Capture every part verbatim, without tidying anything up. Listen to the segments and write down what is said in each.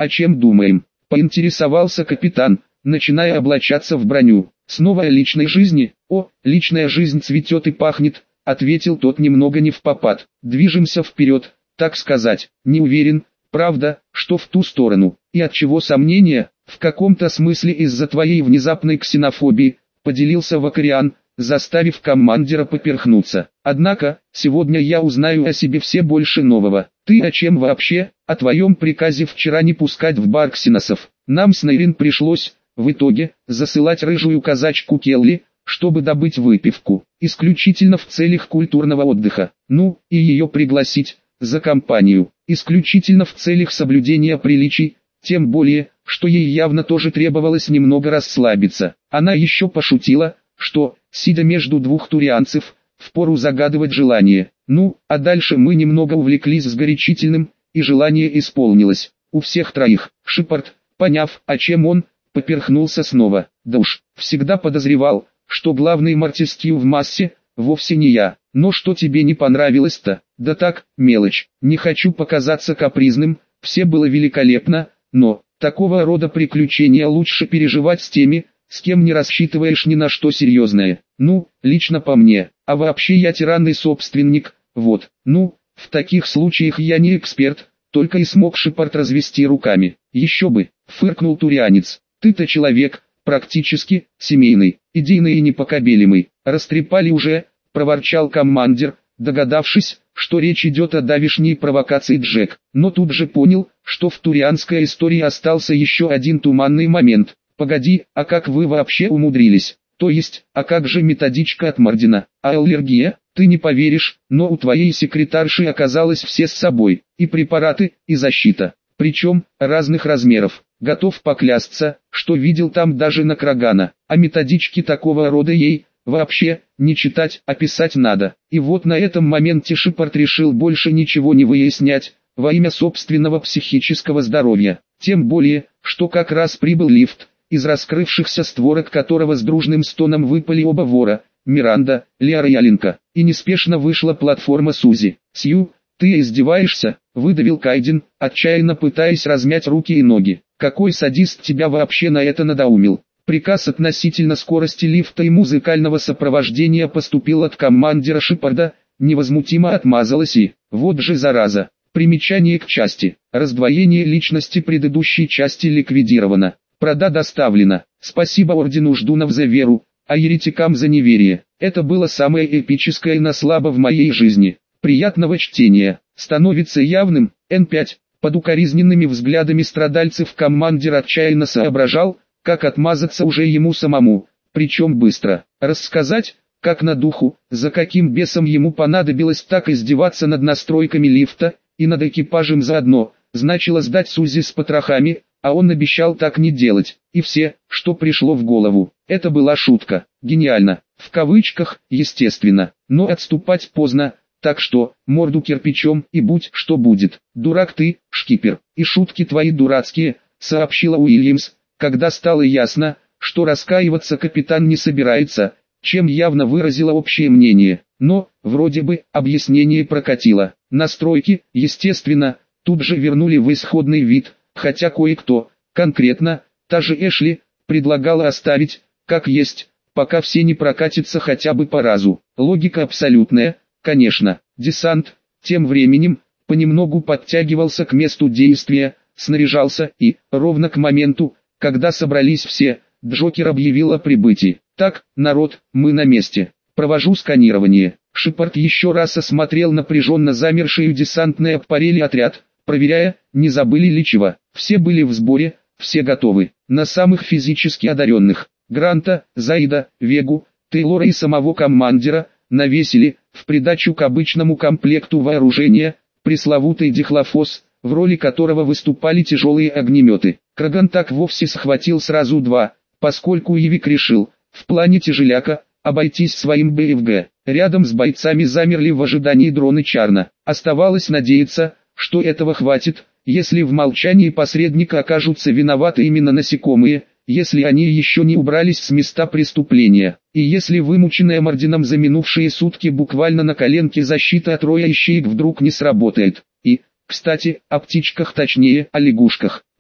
о чем думаем?» — поинтересовался капитан, начиная облачаться в броню. «Снова о личной жизни?» «О, личная жизнь цветет и пахнет», — ответил тот немного не впопад. «Движемся вперед, так сказать. Не уверен, правда, что в ту сторону. И от чего сомнения? В каком-то смысле из-за твоей внезапной ксенофобии», — поделился Вакариан, заставив командира поперхнуться. «Однако, сегодня я узнаю о себе все больше нового. Ты о чем вообще? О твоем приказе вчера не пускать в бар ксеносов. Нам с Нейрин пришлось, в итоге, засылать рыжую казачку Келли, чтобы добыть выпивку, исключительно в целях культурного отдыха. Ну, и ее пригласить, за компанию, исключительно в целях соблюдения приличий, тем более, что ей явно тоже требовалось немного расслабиться. Она еще пошутила, что, сидя между двух турианцев, впору загадывать желание. Ну, а дальше мы немного увлеклись с горячительным, и желание исполнилось. У всех троих. Шепард, поняв, о чем он, поперхнулся снова. Да уж, всегда подозревал, что главный Мортискью в массе, вовсе не я. Но что тебе не понравилось-то? Да так, мелочь. Не хочу показаться капризным, все было великолепно, но, такого рода приключения лучше переживать с теми, с кем не рассчитываешь ни на что серьезное. Ну, лично по мне. А вообще я тиранный собственник, вот. Ну, в таких случаях я не эксперт, только и смог Шепард развести руками. Еще бы, фыркнул турианец. Ты-то человек, практически, семейный, идейный и непоколебимый. Растрепали уже, проворчал командир, догадавшись, что речь идет о давешней провокации Джек. Но тут же понял, что в турианской истории остался еще один туманный момент. Погоди, а как вы вообще умудрились? То есть, а как же методичка от Мардина? А аллергия? Ты не поверишь, но у твоей секретарши оказалось все с собой. И препараты, и защита. Причем, разных размеров. Готов поклясться, что видел там даже Накрагана. А методички такого рода ей, вообще, не читать, а писать надо. И вот на этом моменте Шепард решил больше ничего не выяснять, во имя собственного психического здоровья. Тем более, что как раз прибыл лифт, из раскрывшихся створок которого с дружным стоном выпали оба вора, Миранда, Лиара и Алинка, и неспешно вышла платформа Сузи. «Сью, ты издеваешься?» — выдавил Кайден, отчаянно пытаясь размять руки и ноги. «Какой садист тебя вообще на это надоумил?» Приказ относительно скорости лифта и музыкального сопровождения поступил от командира Шепарда, невозмутимо отмазалась и, вот же зараза. Примечание к части. Раздвоение личности предыдущей части ликвидировано. Прода доставлена. Спасибо ордену Ждунов за веру, а еретикам за неверие. Это было самое эпическое на слабо в моей жизни. Приятного чтения. Становится явным, эн пять, под укоризненными взглядами страдальцев командир отчаянно соображал, как отмазаться уже ему самому, причем быстро. Рассказать, как на духу, за каким бесом ему понадобилось так издеваться над настройками лифта, и над экипажем заодно, значило сдать Сузи с потрохами, а он обещал так не делать, и все, что пришло в голову. Это была шутка, гениально, в кавычках, естественно, но отступать поздно, так что, морду кирпичом и будь что будет. «Дурак ты, шкипер, и шутки твои дурацкие», — сообщила Уильямс, когда стало ясно, что раскаиваться капитан не собирается, чем явно выразила общее мнение. Но, вроде бы, объяснение прокатило. Настройки, естественно, тут же вернули в исходный вид, хотя кое-кто, конкретно, та же Эшли, предлагала оставить, как есть, пока все не прокатятся хотя бы по разу. Логика абсолютная, конечно. Десант, тем временем, понемногу подтягивался к месту действия, снаряжался и, ровно к моменту, когда собрались все, Джокер объявил о прибытии. «Так, народ, мы на месте. Провожу сканирование». Шепард еще раз осмотрел напряженно замерший десантный аппарель отряд, проверяя, не забыли ли чего. Все были в сборе, все готовы. На самых физически одаренных, Гранта, Заида, Вегу, Тейлора и самого командира, навесили, в придачу к обычному комплекту вооружения, пресловутый дихлофос, в роли которого выступали тяжелые огнеметы. Краган так вовсе схватил сразу два, поскольку Ивик решил, в плане тяжеляка, обойтись своим БФГ. Рядом с бойцами замерли в ожидании дроны Чарна. Оставалось надеяться, что этого хватит, если в молчании посредника окажутся виноваты именно насекомые, если они еще не убрались с места преступления, и если вымученная Мардином за минувшие сутки буквально на коленке защита от роя ищеек вдруг не сработает. И, кстати, о птичках, точнее, о лягушках.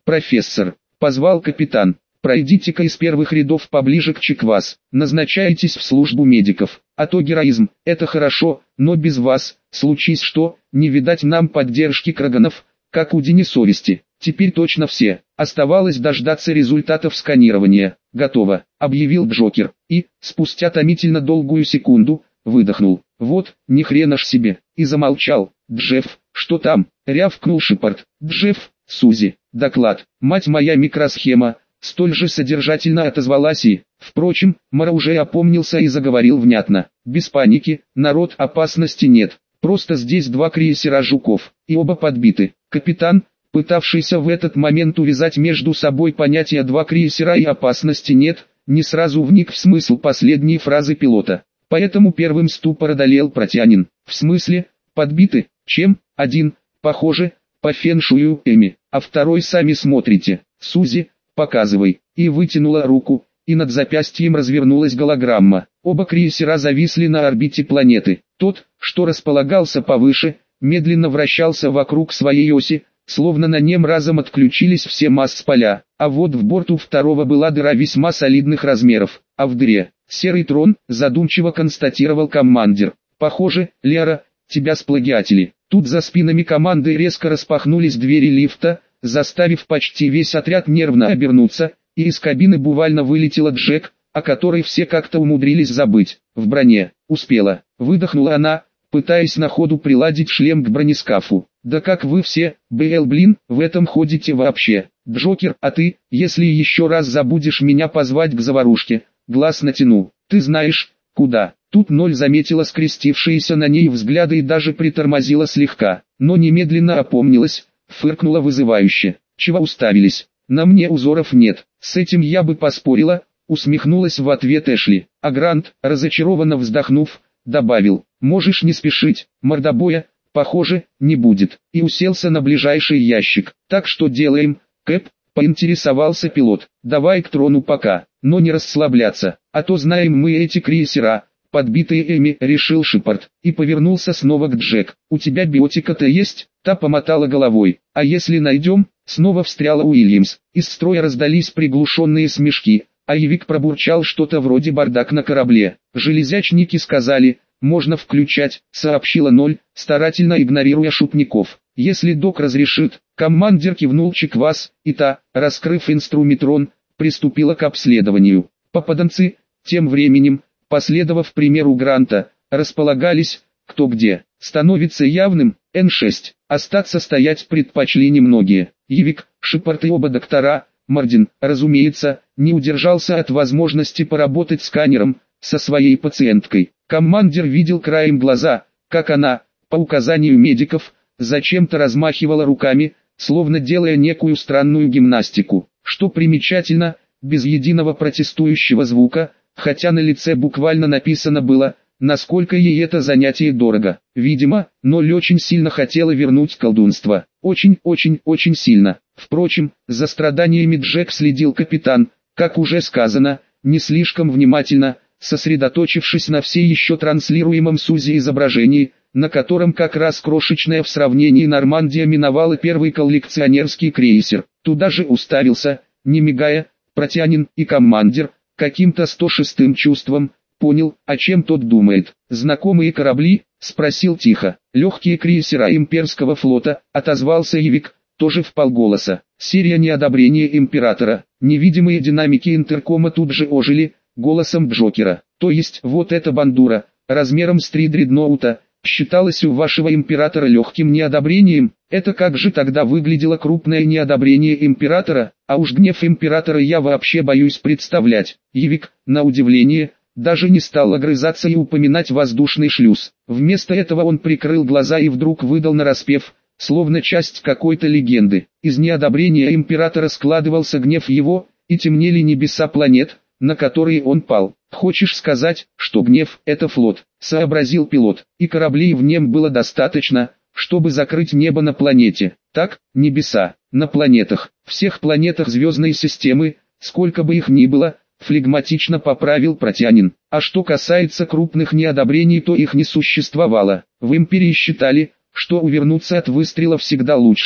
профессор, позвал капитан. Пройдите-ка из первых рядов поближе к Чиквас, назначайтесь в службу медиков, а то героизм, это хорошо, но без вас, случись что, не видать нам поддержки Краганов, как у Денисовести. Теперь точно все, оставалось дождаться результатов сканирования. Готово, объявил Джокер, и, спустя томительно долгую секунду, выдохнул. Вот, ни хрена ж себе, и замолчал. Джефф, что там, рявкнул Шепард. Джефф, Сузи, доклад, мать моя микросхема. Столь же содержательно отозвалась и, впрочем, Мара уже опомнился и заговорил внятно. Без паники, народ, опасности нет. Просто здесь два крейсера «Жуков», и оба подбиты. Капитан, пытавшийся в этот момент увязать между собой понятия «два крейсера» и «опасности нет», не сразу вник в смысл последней фразы пилота. Поэтому первым ступор одолел Протянин. В смысле, подбиты, чем? Один, похоже, по феншую Эми, а второй сами смотрите. Сузи, показывай, и вытянула руку, и над запястьем развернулась голограмма. Оба крейсера зависли на орбите планеты. Тот, что располагался повыше, медленно вращался вокруг своей оси, словно на нем разом отключились все масс-поля, а вот в борту второго была дыра весьма солидных размеров, а в дыре серый трон, задумчиво констатировал командир. Похоже, Лера, тебя сплагиатели. Тут за спинами команды резко распахнулись двери лифта, заставив почти весь отряд нервно обернуться, и из кабины буквально вылетела Джек, о которой все как-то умудрились забыть. В броне, успела, выдохнула она, пытаясь на ходу приладить шлем к бронескафу. Да как вы все, БЛ блин, в этом ходите вообще? Джокер, а ты, если еще раз забудешь меня позвать к заварушке, глаз натяну, ты знаешь, куда? Тут Ноль заметила скрестившиеся на ней взгляды и даже притормозила слегка, но немедленно опомнилась, фыркнула вызывающе. Чего уставились? На мне узоров нет. С этим я бы поспорила, усмехнулась в ответ Эшли. А Грант, разочарованно вздохнув, добавил: можешь не спешить, мордобоя, похоже, не будет. И уселся на ближайший ящик. Так что делаем, Кэп? Поинтересовался пилот. Давай к трону пока, но не расслабляться, а то знаем мы эти крейсера. Подбитые Эми, решил Шепард, и повернулся снова к Джек. У тебя биотика-то есть? Та помотала головой. А если найдем? Снова встряла Уильямс. Из строя раздались приглушенные смешки, а Ивик пробурчал что-то вроде бардак на корабле. Железячники сказали, можно включать, сообщила Ноль, старательно игнорируя шутников. Если док разрешит, командир кивнул Чиквас, и та, раскрыв инструментрон, приступила к обследованию. Попаданцы, тем временем, последовав примеру Гранта, располагались, кто где. Становится явным, Эн шесть, остаться стоять предпочли немногие. Ивик, Шепард и оба доктора, Мардин, разумеется, не удержался от возможности поработать сканером, со своей пациенткой. Командир видел краем глаза, как она, по указанию медиков, зачем-то размахивала руками, словно делая некую странную гимнастику. Что примечательно, без единого протестующего звука, хотя на лице буквально написано было, насколько ей это занятие дорого. Видимо, Ноль очень сильно хотела вернуть колдунство. Очень-очень-очень сильно. Впрочем, за страданиями Джек следил капитан, как уже сказано, не слишком внимательно, сосредоточившись на все еще транслируемом Сузи изображении, на котором как раз крошечная в сравнении Нормандия миновала первый коллекционерский крейсер. Туда же уставился, не мигая, Протянин и командир, каким-то сто шестым чувством, понял, о чем тот думает. «Знакомые корабли?» — спросил тихо. «Легкие крейсера имперского флота», — отозвался Ивик, тоже вполголоса. Серия неодобрения императора. Невидимые динамики интеркома тут же ожили, голосом Джокера. То есть, вот эта бандура, размером с три дредноута, считалась у вашего императора легким неодобрением? Это как же тогда выглядело крупное неодобрение императора? А уж гнев императора я вообще боюсь представлять. Ивик, на удивление, даже не стал огрызаться и упоминать воздушный шлюз. Вместо этого он прикрыл глаза и вдруг выдал нараспев, словно часть какой-то легенды. Из неодобрения императора складывался гнев его, и темнели небеса планет, на которые он пал. «Хочешь сказать, что гнев – это флот?» – сообразил пилот, и кораблей в нем было достаточно, чтобы закрыть небо на планете. Так, небеса, на планетах, всех планетах звездной системы, сколько бы их ни было, флегматично поправил Протянин. А что касается крупных неодобрений, то их не существовало. В империи считали, что увернуться от выстрела всегда лучше,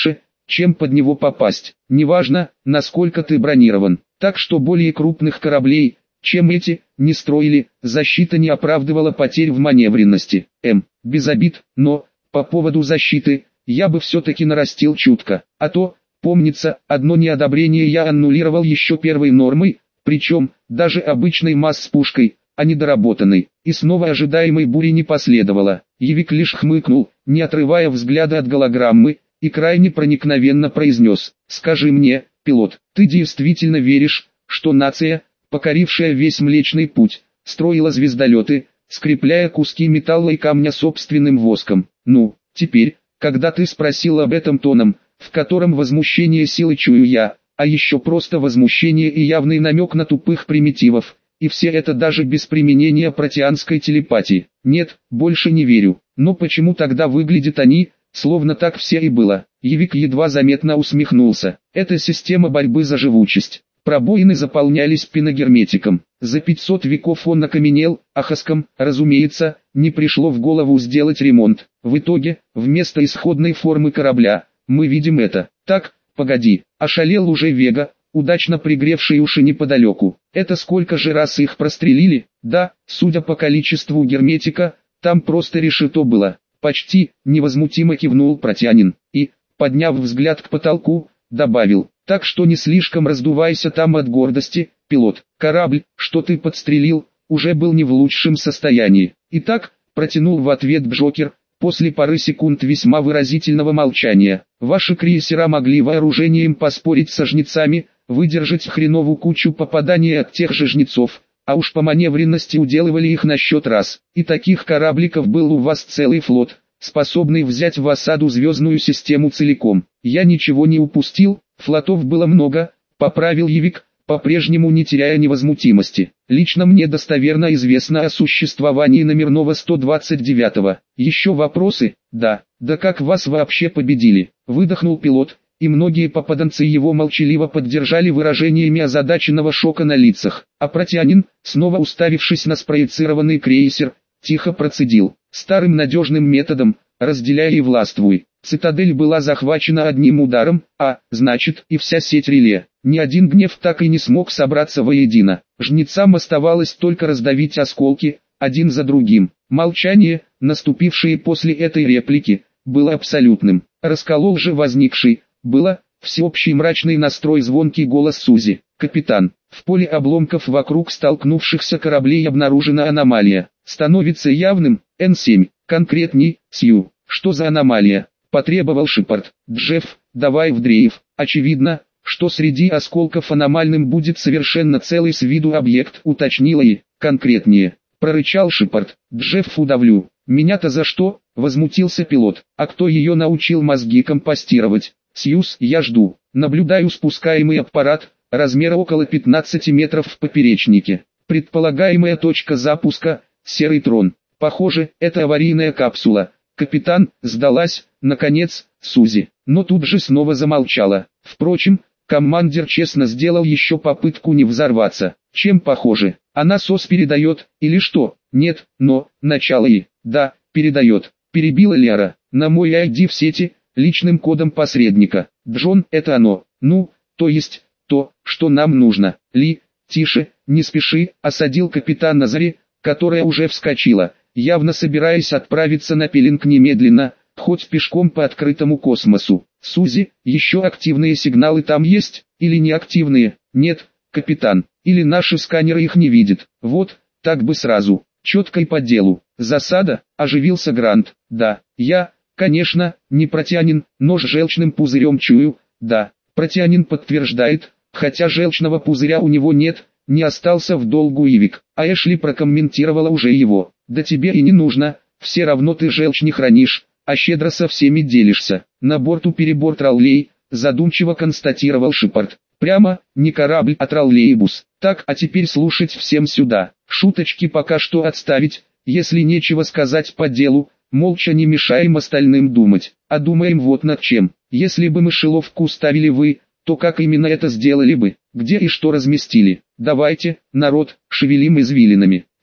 чем под него попасть. Неважно, насколько ты бронирован. Так что более крупных кораблей, чем эти, не строили, защита не оправдывала потерь в маневренности. М. Без обид, но, по поводу защиты, я бы все-таки нарастил чутко. А то, помнится, одно неодобрение я аннулировал еще первой нормой, причем, даже обычной масс-пушкой, а недоработанной. И снова ожидаемой бури не последовало. Явик лишь хмыкнул, не отрывая взгляда от голограммы, и крайне проникновенно произнес: «Скажи мне, пилот, ты действительно веришь, что нация, покорившая весь Млечный Путь, строила звездолеты, скрепляя куски металла и камня собственным воском? Ну, теперь, когда ты спросил об этом тоном, в котором возмущение силы чую я, а еще просто возмущение и явный намек на тупых примитивов, и все это даже без применения протеанской телепатии. Нет, больше не верю. Но почему тогда выглядят они, словно так все и было?» Явик едва заметно усмехнулся. «Это система борьбы за живучесть. Пробоины заполнялись пеногерметиком. За пятьсот веков он окаменел, а хаскам, разумеется, не пришло в голову сделать ремонт. В итоге, вместо исходной формы корабля, мы видим это. Так, погоди, ошалел уже Вега, удачно пригревший уши неподалеку. Это сколько же раз их прострелили? Да, судя по количеству герметика, там просто решето было». Почти невозмутимо кивнул протянин и, подняв взгляд к потолку, добавил: «Так что не слишком раздувайся там от гордости, пилот. Корабль, что ты подстрелил, уже был не в лучшем состоянии». «Итак», протянул в ответ Джокер, после пары секунд весьма выразительного молчания, «ваши крейсера могли вооружением поспорить со жнецами, выдержать хреновую кучу попаданий от тех же жнецов, а уж по маневренности уделывали их на счет раз. И таких корабликов был у вас целый флот, способный взять в осаду звездную систему целиком. Я ничего не упустил, флотов было много», — поправил Явик, по-прежнему не теряя невозмутимости. «Лично мне достоверно известно о существовании номерного сто двадцать девятого. Еще вопросы?» «Да, да как вас вообще победили?» — выдохнул пилот, и многие попаданцы его молчаливо поддержали выражениями озадаченного шока на лицах. А протянин, снова уставившись на спроецированный крейсер, тихо процедил: «Старым надежным методом, разделяй и властвуй. Цитадель была захвачена одним ударом, а, значит, и вся сеть реле. Ни один гнев так и не смог собраться воедино. Жнецам оставалось только раздавить осколки, один за другим». Молчание, наступившее после этой реплики, было абсолютным. Расколол же возникший, было, всеобщий мрачный настрой звонкий голос Сузи. «Капитан, в поле обломков вокруг столкнувшихся кораблей обнаружена аномалия. Становится явным, Н семь, конкретней, Сью». «Что за аномалия?» — потребовал Шепард. «Джефф, давай в дрейф». «Очевидно, что среди осколков аномальным будет совершенно целый с виду объект», — уточнила и, «конкретнее», — прорычал Шепард. «Джефф, удавлю». «Меня-то за что?» — возмутился пилот. «А кто ее научил мозги компостировать?» «Сьюз, я жду. Наблюдаю спускаемый аппарат, размера около пятнадцати метров в поперечнике. Предполагаемая точка запуска — серый трон. Похоже, это аварийная капсула. Капитан, сдалась, наконец, Сузи». Но тут же снова замолчала. Впрочем, командир честно сделал еще попытку не взорваться. «Чем похоже? Она СОС передает, или что?» «Нет, но, начало и, да, передает», — перебила Лера. «На мой ай ди в сети, личным кодом посредника. Джон, это оно. Ну, то есть, то, что нам нужно». «Ли, тише, не спеши», — осадил капитан Назари, которая уже вскочила, явно собираясь отправиться на пилинг немедленно, хоть пешком по открытому космосу. «Сузи, еще активные сигналы там есть, или неактивные?» «Нет, капитан, или наши сканеры их не видят». «Вот, так бы сразу, четко и по делу». «Засада?» — оживился Грант. «Да, я, конечно, не протянин, но с желчным пузырем чую». «Да, протянин подтверждает, хотя желчного пузыря у него нет», — не остался в долгу Явик. А Эшли прокомментировала уже его. «Да тебе и не нужно, все равно ты желчь не хранишь, а щедро со всеми делишься». «На борту перебор троллей», — задумчиво констатировал Шепард. «Прямо, не корабль, а троллейбус. Так, а теперь слушать всем сюда. Шуточки пока что отставить, если нечего сказать по делу, молча не мешаем остальным думать. А думаем вот над чем. Если бы мышеловку ставили вы, то как именно это сделали бы, где и что разместили? Давайте, народ, шевелим извилинами».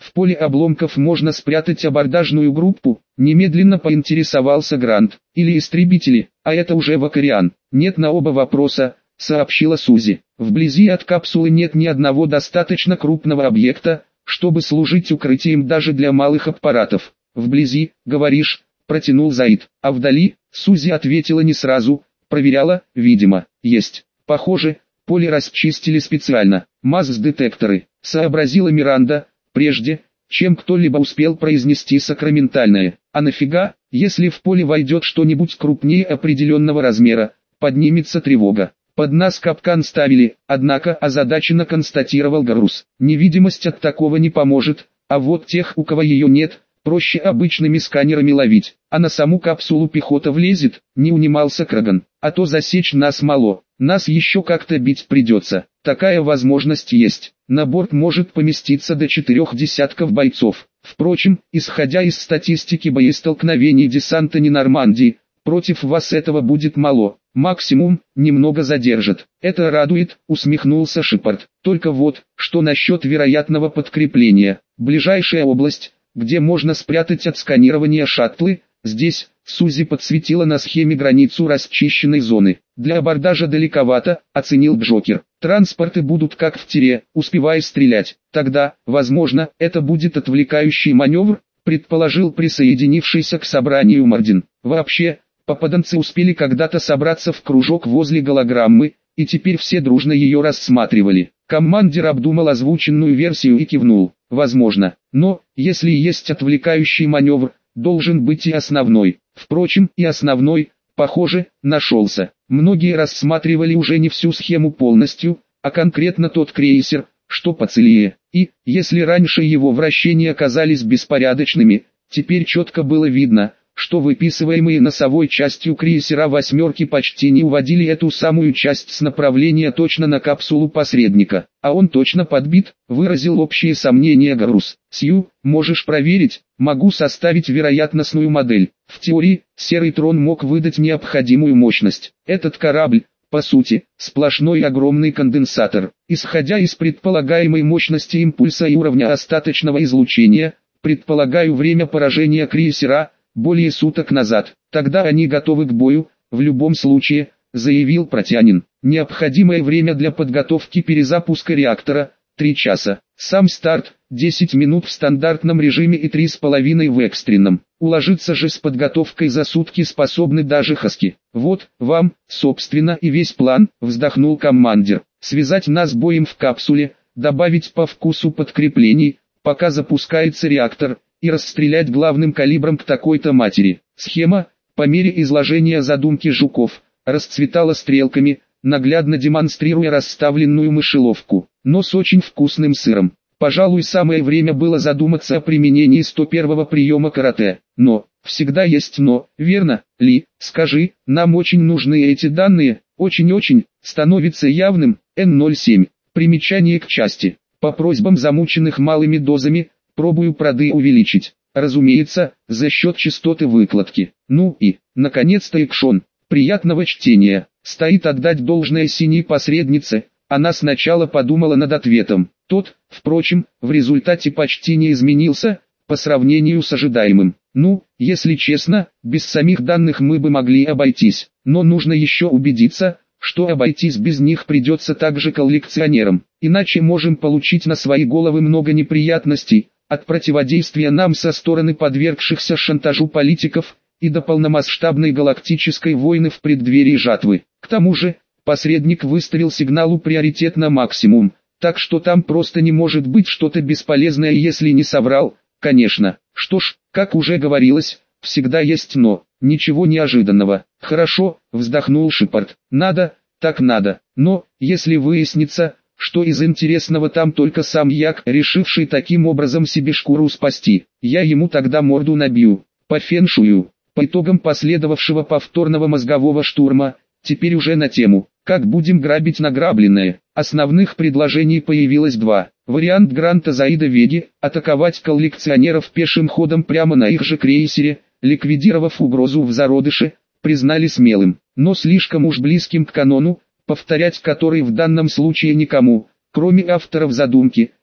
в поле обломков можно спрятать абордажную группу? Немедленно поинтересовался Грант. Или истребители, а это уже Вакариан. Нет, на оба вопроса, сообщила Сузи. Вблизи от капсулы нет ни одного достаточно крупного объекта, чтобы служить укрытием даже для малых аппаратов. Вблизи, говоришь, протянул Заид. А вдали, Сузи ответила не сразу, проверяла, видимо, есть. Похоже, поле расчистили специально. МАЗ-детекторы, сообразила Миранда, прежде, чем кто-либо успел произнести сакраментальное. А нафига, если в поле войдет что-нибудь крупнее определенного размера, поднимется тревога. Под нас капкан ставили, однако озадаченно констатировал Гарус. Невидимость от такого не поможет, а вот тех, у кого ее нет, проще обычными сканерами ловить. А на саму капсулу пехота влезет, не унимался Краган. А то засечь нас мало, нас еще как-то бить придется. Такая возможность есть. На борт может поместиться до четырех десятков бойцов. Впрочем, исходя из статистики боестолкновений десанта Нормандии, против вас этого будет мало. Максимум, немного задержат. Это радует, усмехнулся Шепард. Только вот, что насчет вероятного подкрепления. Ближайшая область, где можно спрятать от сканирования шаттлы, здесь, Сузи подсветила на схеме границу расчищенной зоны. Для абордажа далековато, оценил Джокер. Транспорты будут как в тире, успевая стрелять. Тогда, возможно, это будет отвлекающий маневр, предположил присоединившийся к собранию Мардин. Вообще, попаданцы успели когда-то собраться в кружок возле голограммы, и теперь все дружно ее рассматривали. Командир обдумал озвученную версию и кивнул. Возможно, но, если есть отвлекающий маневр, должен быть и основной. Впрочем, и основной, похоже, нашелся. Многие рассматривали уже не всю схему полностью, а конкретно тот крейсер, что поцелее. И, если раньше его вращения казались беспорядочными, теперь четко было видно, что выписываемые носовой частью крейсера «восьмерки» почти не уводили эту самую часть с направления точно на капсулу посредника. А он точно подбит, выразил общие сомнения Гарус. Сью, можешь проверить, могу составить вероятностную модель. В теории, серый трон мог выдать необходимую мощность. Этот корабль, по сути, сплошной огромный конденсатор. Исходя из предполагаемой мощности импульса и уровня остаточного излучения, предполагаю время поражения крейсера, более суток назад. Тогда они готовы к бою, в любом случае, заявил Протянин. Необходимое время для подготовки перезапуска реактора – три часа. Сам старт – десять минут в стандартном режиме и три с половиной в экстренном. Уложиться же с подготовкой за сутки способны даже хаски. Вот, вам, собственно, и весь план, вздохнул командир. Связать нас боем в капсуле, добавить по вкусу подкреплений, пока запускается реактор, и расстрелять главным калибром к такой-то матери. Схема, по мере изложения задумки Жуков, расцветала стрелками, наглядно демонстрируя расставленную мышеловку, но с очень вкусным сыром. Пожалуй, самое время было задуматься о применении сто первого приема карате. Но, всегда есть но, верно, Ли, скажи, нам очень нужны эти данные, очень-очень, становится явным, эн ноль семь. Примечание к части. По просьбам замученных малыми дозами, пробую проды увеличить. Разумеется, за счет частоты выкладки. Ну и, наконец-то экшон. Приятного чтения. Стоит отдать должное синей посреднице. Она сначала подумала над ответом. Тот, впрочем, в результате почти не изменился, по сравнению с ожидаемым. Ну, если честно, без самих данных мы бы могли обойтись. Но нужно еще убедиться, что обойтись без них придется также коллекционерам. Иначе можем получить на свои головы много неприятностей. От противодействия нам со стороны подвергшихся шантажу политиков, и до полномасштабной галактической войны в преддверии жатвы. К тому же, посредник выставил сигналу приоритет на максимум, так что там просто не может быть что-то бесполезное, если не соврал, конечно. Что ж, как уже говорилось, всегда есть но, ничего неожиданного. Хорошо, вздохнул Шепард, надо, так надо, но, если выяснится, что из интересного там только сам Як, решивший таким образом себе шкуру спасти, я ему тогда морду набью, по феншую. По итогам последовавшего повторного мозгового штурма, теперь уже на тему, как будем грабить награбленное, основных предложений появилось два. Вариант Гранта Заида Веги – атаковать коллекционеров пешим ходом прямо на их же крейсере, ликвидировав угрозу в зародыше, признали смелым, но слишком уж близким к канону, повторять который в данном случае никому, кроме авторов задумки,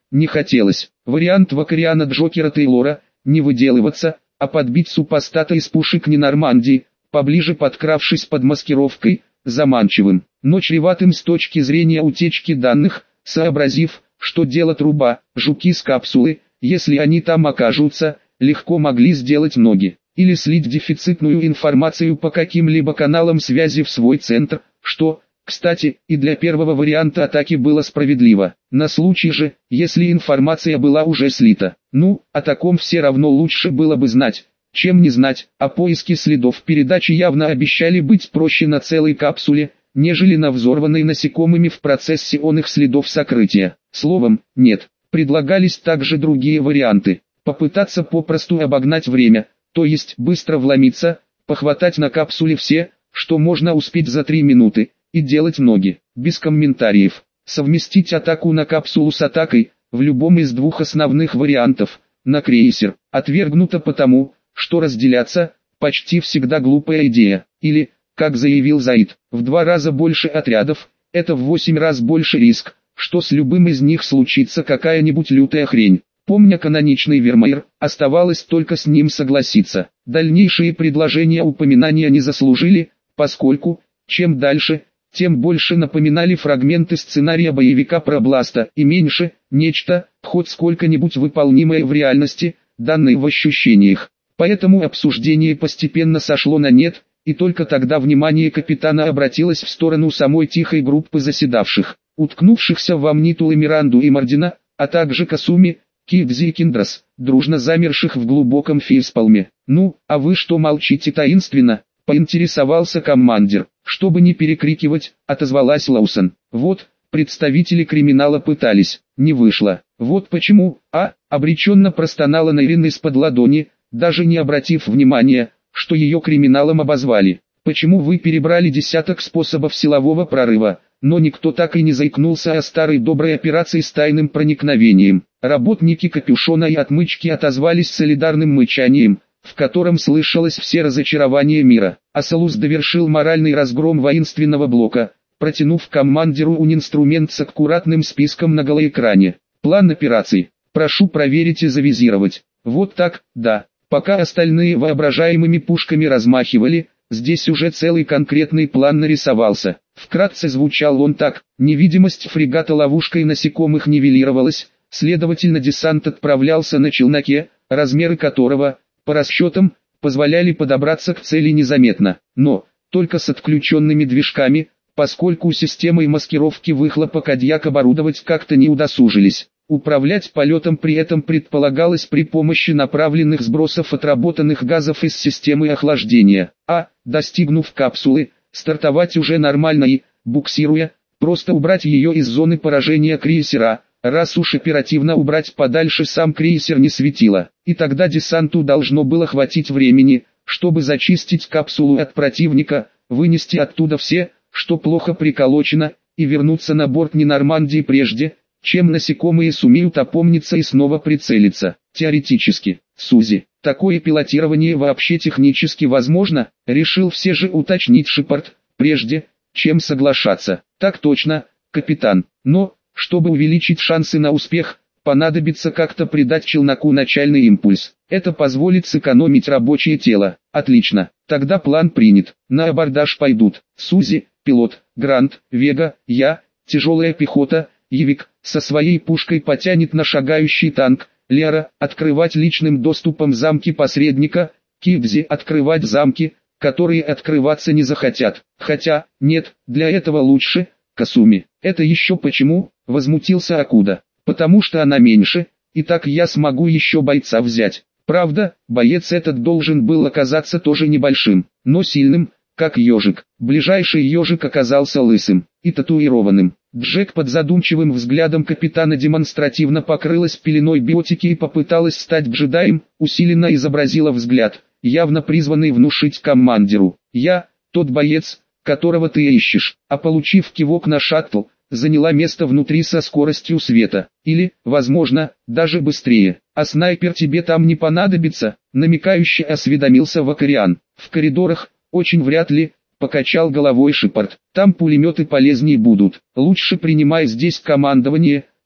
не хотелось. Вариант Вакариана Джокера Тейлора – не выделываться, а подбить супостата из пушек Ненормандии, поближе подкравшись под маскировкой, заманчивым, но чреватым с точки зрения утечки данных, сообразив, что дело труба, жуки с капсулы, если они там окажутся, легко могли сделать ноги, или слить дефицитную информацию по каким-либо каналам связи в свой центр, что, кстати, и для первого варианта атаки было справедливо, на случай же, если информация была уже слита. Ну, о таком все равно лучше было бы знать, чем не знать, а поиски следов передачи явно обещали быть проще на целой капсуле, нежели на взорванной насекомыми в процессе он их следов сокрытия. Словом, нет, предлагались также другие варианты. Попытаться попросту обогнать время, то есть быстро вломиться, похватать на капсуле все, что можно успеть за три минуты, и делать ноги, без комментариев. Совместить атаку на капсулу с атакой, в любом из двух основных вариантов, на крейсер, отвергнуто потому, что разделяться, почти всегда глупая идея, или, как заявил Заид, в два раза больше отрядов, это в восемь раз больше риск, что с любым из них случится какая-нибудь лютая хрень. Помня каноничный Вермеер, оставалось только с ним согласиться. Дальнейшие предложения упоминания не заслужили, поскольку, чем дальше, тем больше напоминали фрагменты сценария боевика про Бласта и меньше, нечто, хоть сколько-нибудь выполнимое в реальности, данное в ощущениях. Поэтому обсуждение постепенно сошло на нет, и только тогда внимание капитана обратилось в сторону самой тихой группы заседавших, уткнувшихся в Амнитулы Миранду и Мардина, а также Касуми, Кидзи и Киндрас, дружно замерших в глубоком фейспалме. «Ну, а вы что молчите таинственно?» — поинтересовался командир. «Чтобы не перекрикивать», — отозвалась Лаусон. «Вот, представители криминала пытались, не вышло. Вот почему, а?» — обреченно простонала Найрин из-под ладони, даже не обратив внимания, что ее криминалом обозвали. «Почему вы перебрали десяток способов силового прорыва, но никто так и не заикнулся о старой доброй операции с тайным проникновением?» Работники Капюшона и Отмычки отозвались солидарным мычанием, в котором слышалось все разочарование мира. Асалус довершил моральный разгром воинственного блока, протянув командиру УН-инструмент с аккуратным списком на голоэкране. «План операций. Прошу проверить и завизировать». Вот так, да. Пока остальные воображаемыми пушками размахивали, здесь уже целый конкретный план нарисовался. Вкратце звучал он так: невидимость фрегата ловушкой насекомых нивелировалась, следовательно десант отправлялся на челноке, размеры которого, по расчетам, позволяли подобраться к цели незаметно, но только с отключенными движками, поскольку системой маскировки выхлопа Кадьяк оборудовать как-то не удосужились. Управлять полетом при этом предполагалось при помощи направленных сбросов отработанных газов из системы охлаждения, а, достигнув капсулы, стартовать уже нормально и, буксируя, просто убрать ее из зоны поражения крейсера, раз уж оперативно убрать подальше сам крейсер не светило, и тогда десанту должно было хватить времени, чтобы зачистить капсулу от противника, вынести оттуда все, что плохо приколочено, и вернуться на борт Ненормандии прежде, чем насекомые сумеют опомниться и снова прицелиться. Теоретически, Сузи, такое пилотирование вообще технически возможно, решил все же уточнить Шепард, прежде, чем соглашаться. Так точно, капитан, но, чтобы увеличить шансы на успех, понадобится как-то придать челноку начальный импульс. Это позволит сэкономить рабочее тело. Отлично, тогда план принят. На абордаж пойдут Сузи, пилот, Грант, Вега, я, тяжелая пехота, Евик, со своей пушкой потянет на шагающий танк, Лера, открывать личным доступом замки посредника, Кидзи открывать замки, которые открываться не захотят. Хотя, нет, для этого лучше, Касуми. Это еще почему? Возмутился Акуда. Потому что она меньше, и так я смогу еще бойца взять. Правда, боец этот должен был оказаться тоже небольшим, но сильным, как ежик. Ближайший ежик оказался лысым и татуированным. Джек под задумчивым взглядом капитана демонстративно покрылась пеленой биотики и попыталась стать джедаем, усиленно изобразила взгляд, явно призванный внушить командиру: «Я, тот боец, которого ты ищешь», а получив кивок на шаттл, заняла место внутри со скоростью света, или, возможно, даже быстрее. «А снайпер тебе там не понадобится?» — намекающе осведомился Вакариан. «В коридорах, очень вряд ли», — покачал головой Шепард. «Там пулеметы полезнее будут. Лучше принимай здесь командование,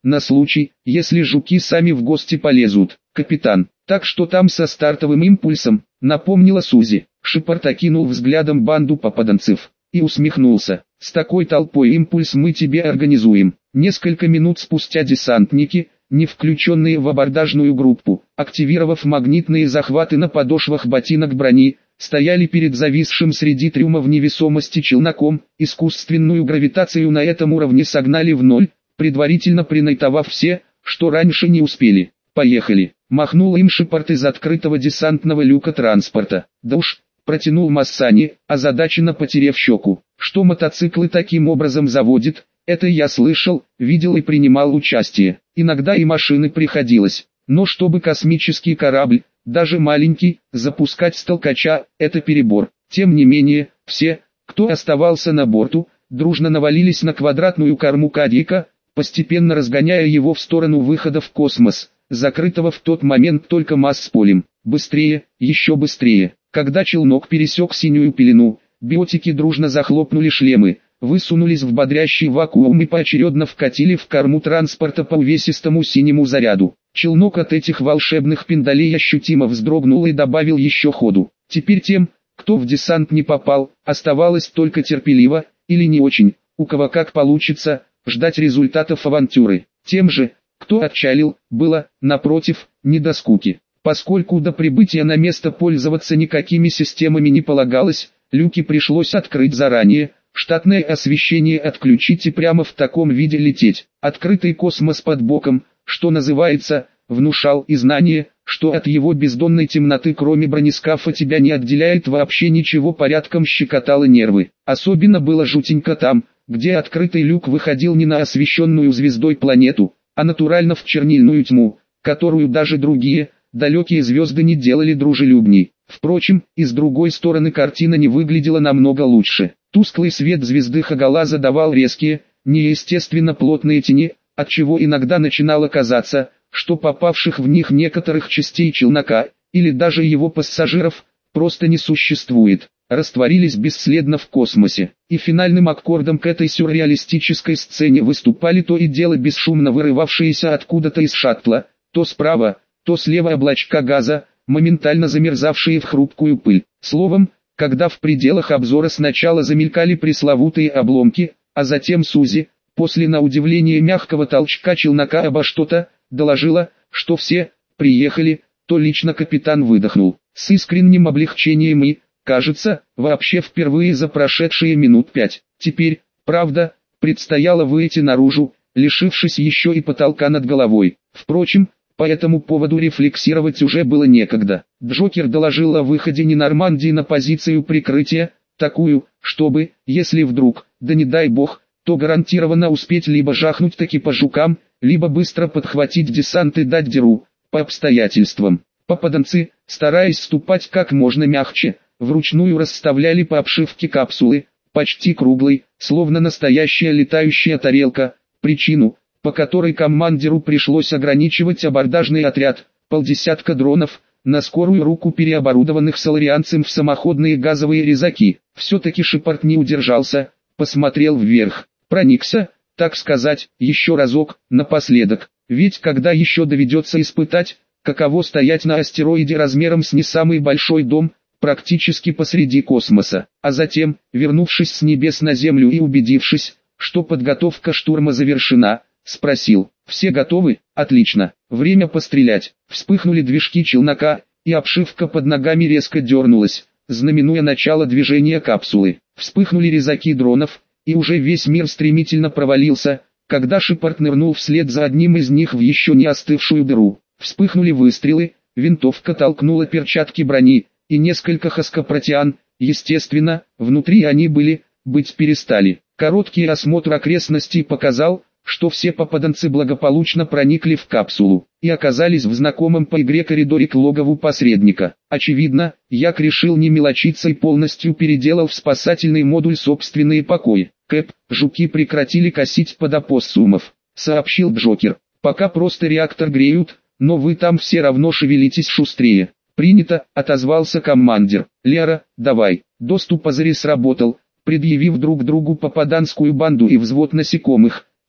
на случай, если жуки сами в гости полезут. Капитан, так что там со стартовым импульсом, напомнила Сузи. Шепард окинул взглядом банду попаданцев и усмехнулся. С такой толпой импульс мы тебе организуем. Несколько минут спустя десантники, не включенные в абордажную группу, активировав магнитные захваты на подошвах ботинок брони, стояли перед зависшим среди трюма в невесомости челноком, искусственную гравитацию на этом уровне согнали в ноль, предварительно принайтовав все, что раньше не успели. «Поехали!» — махнул им Шепард из открытого десантного люка транспорта. «Да уж!» — протянул Массани, озадаченно потеряв щеку. «Что мотоциклы таким образом заводит, это я слышал, видел и принимал участие. Иногда и машины приходилось. Но чтобы космический корабль, даже маленький, запускать с толкача – это перебор. Тем не менее, все, кто оставался на борту, дружно навалились на квадратную корму Кадика, постепенно разгоняя его в сторону выхода в космос, закрытого в тот момент только масс-полем. Быстрее, еще быстрее. Когда челнок пересек синюю пелену, биотики дружно захлопнули шлемы, высунулись в бодрящий вакуум и поочередно вкатили в корму транспорта по увесистому синему заряду. Челнок от этих волшебных пиндалей ощутимо вздрогнул и добавил еще ходу. Теперь тем, кто в десант не попал, оставалось только терпеливо, или не очень, у кого как получится, ждать результатов авантюры. Тем же, кто отчалил, было, напротив, не до скуки. Поскольку до прибытия на место пользоваться никакими системами не полагалось, люки пришлось открыть заранее, штатное освещение отключить и прямо в таком виде лететь. Открытый космос под боком, что называется, внушал и знание, что от его бездонной темноты кроме бронескафа тебя не отделяет вообще ничего, порядком щекотало нервы. Особенно было жутенько там, где открытый люк выходил не на освещенную звездой планету, а натурально в чернильную тьму, которую даже другие, далекие звезды не делали дружелюбней. Впрочем, и с другой стороны картина не выглядела намного лучше. Тусклый свет звезды Хагалаза давал резкие, неестественно плотные тени, отчего иногда начинало казаться, что попавших в них некоторых частей челнока, или даже его пассажиров, просто не существует, растворились бесследно в космосе. И финальным аккордом к этой сюрреалистической сцене выступали то и дело бесшумно вырывавшиеся откуда-то из шаттла, то справа, то слева облачка газа, моментально замерзавшие в хрупкую пыль. Словом, когда в пределах обзора сначала замелькали пресловутые обломки, а затем Сузи, после на удивление мягкого толчка челнока обо что-то, доложила, что все приехали, то лично капитан выдохнул с искренним облегчением и, кажется, вообще впервые за прошедшие минут пять. Теперь, правда, предстояло выйти наружу, лишившись еще и потолка над головой. Впрочем, по этому поводу рефлексировать уже было некогда. Джокер доложил о выходе Ненормандии на позицию прикрытия, такую, чтобы, если вдруг, да не дай бог, то гарантированно успеть либо жахнуть таки по жукам, либо быстро подхватить десант и дать дёру, по обстоятельствам. Попаданцы, стараясь ступать как можно мягче, вручную расставляли по обшивке капсулы, почти круглой, словно настоящая летающая тарелка, причину, по которой командиру пришлось ограничивать абордажный отряд, полдесятка дронов, на скорую руку переоборудованных соларианцем в самоходные газовые резаки. Все-таки Шепард не удержался, посмотрел вверх, проникся, так сказать, еще разок, напоследок. Ведь когда еще доведется испытать, каково стоять на астероиде размером с не самый большой дом, практически посреди космоса. А затем, вернувшись с небес на Землю и убедившись, что подготовка штурма завершена, спросил: «Все готовы?» «Отлично. Время пострелять». Вспыхнули движки челнока, и обшивка под ногами резко дернулась, знаменуя начало движения капсулы. Вспыхнули резаки дронов, и уже весь мир стремительно провалился, когда Шепард нырнул вслед за одним из них в еще не остывшую дыру. Вспыхнули выстрелы, винтовка толкнула перчатки брони, и несколько хаскопротеан, естественно, внутри они были, быть перестали. Короткий осмотр окрестностей показал, что все попаданцы благополучно проникли в капсулу и оказались в знакомом по игре коридоре к логову посредника. Очевидно, Як решил не мелочиться и полностью переделал в спасательный модуль собственные покои. «Кэп, жуки прекратили косить под опоссумов», — сообщил Джокер. «Пока просто реактор греют, но вы там все равно шевелитесь шустрее». «Принято», — отозвался командир. «Лера, давай». Доступ Азари сработал, предъявив друг другу попаданскую банду и взвод насекомых,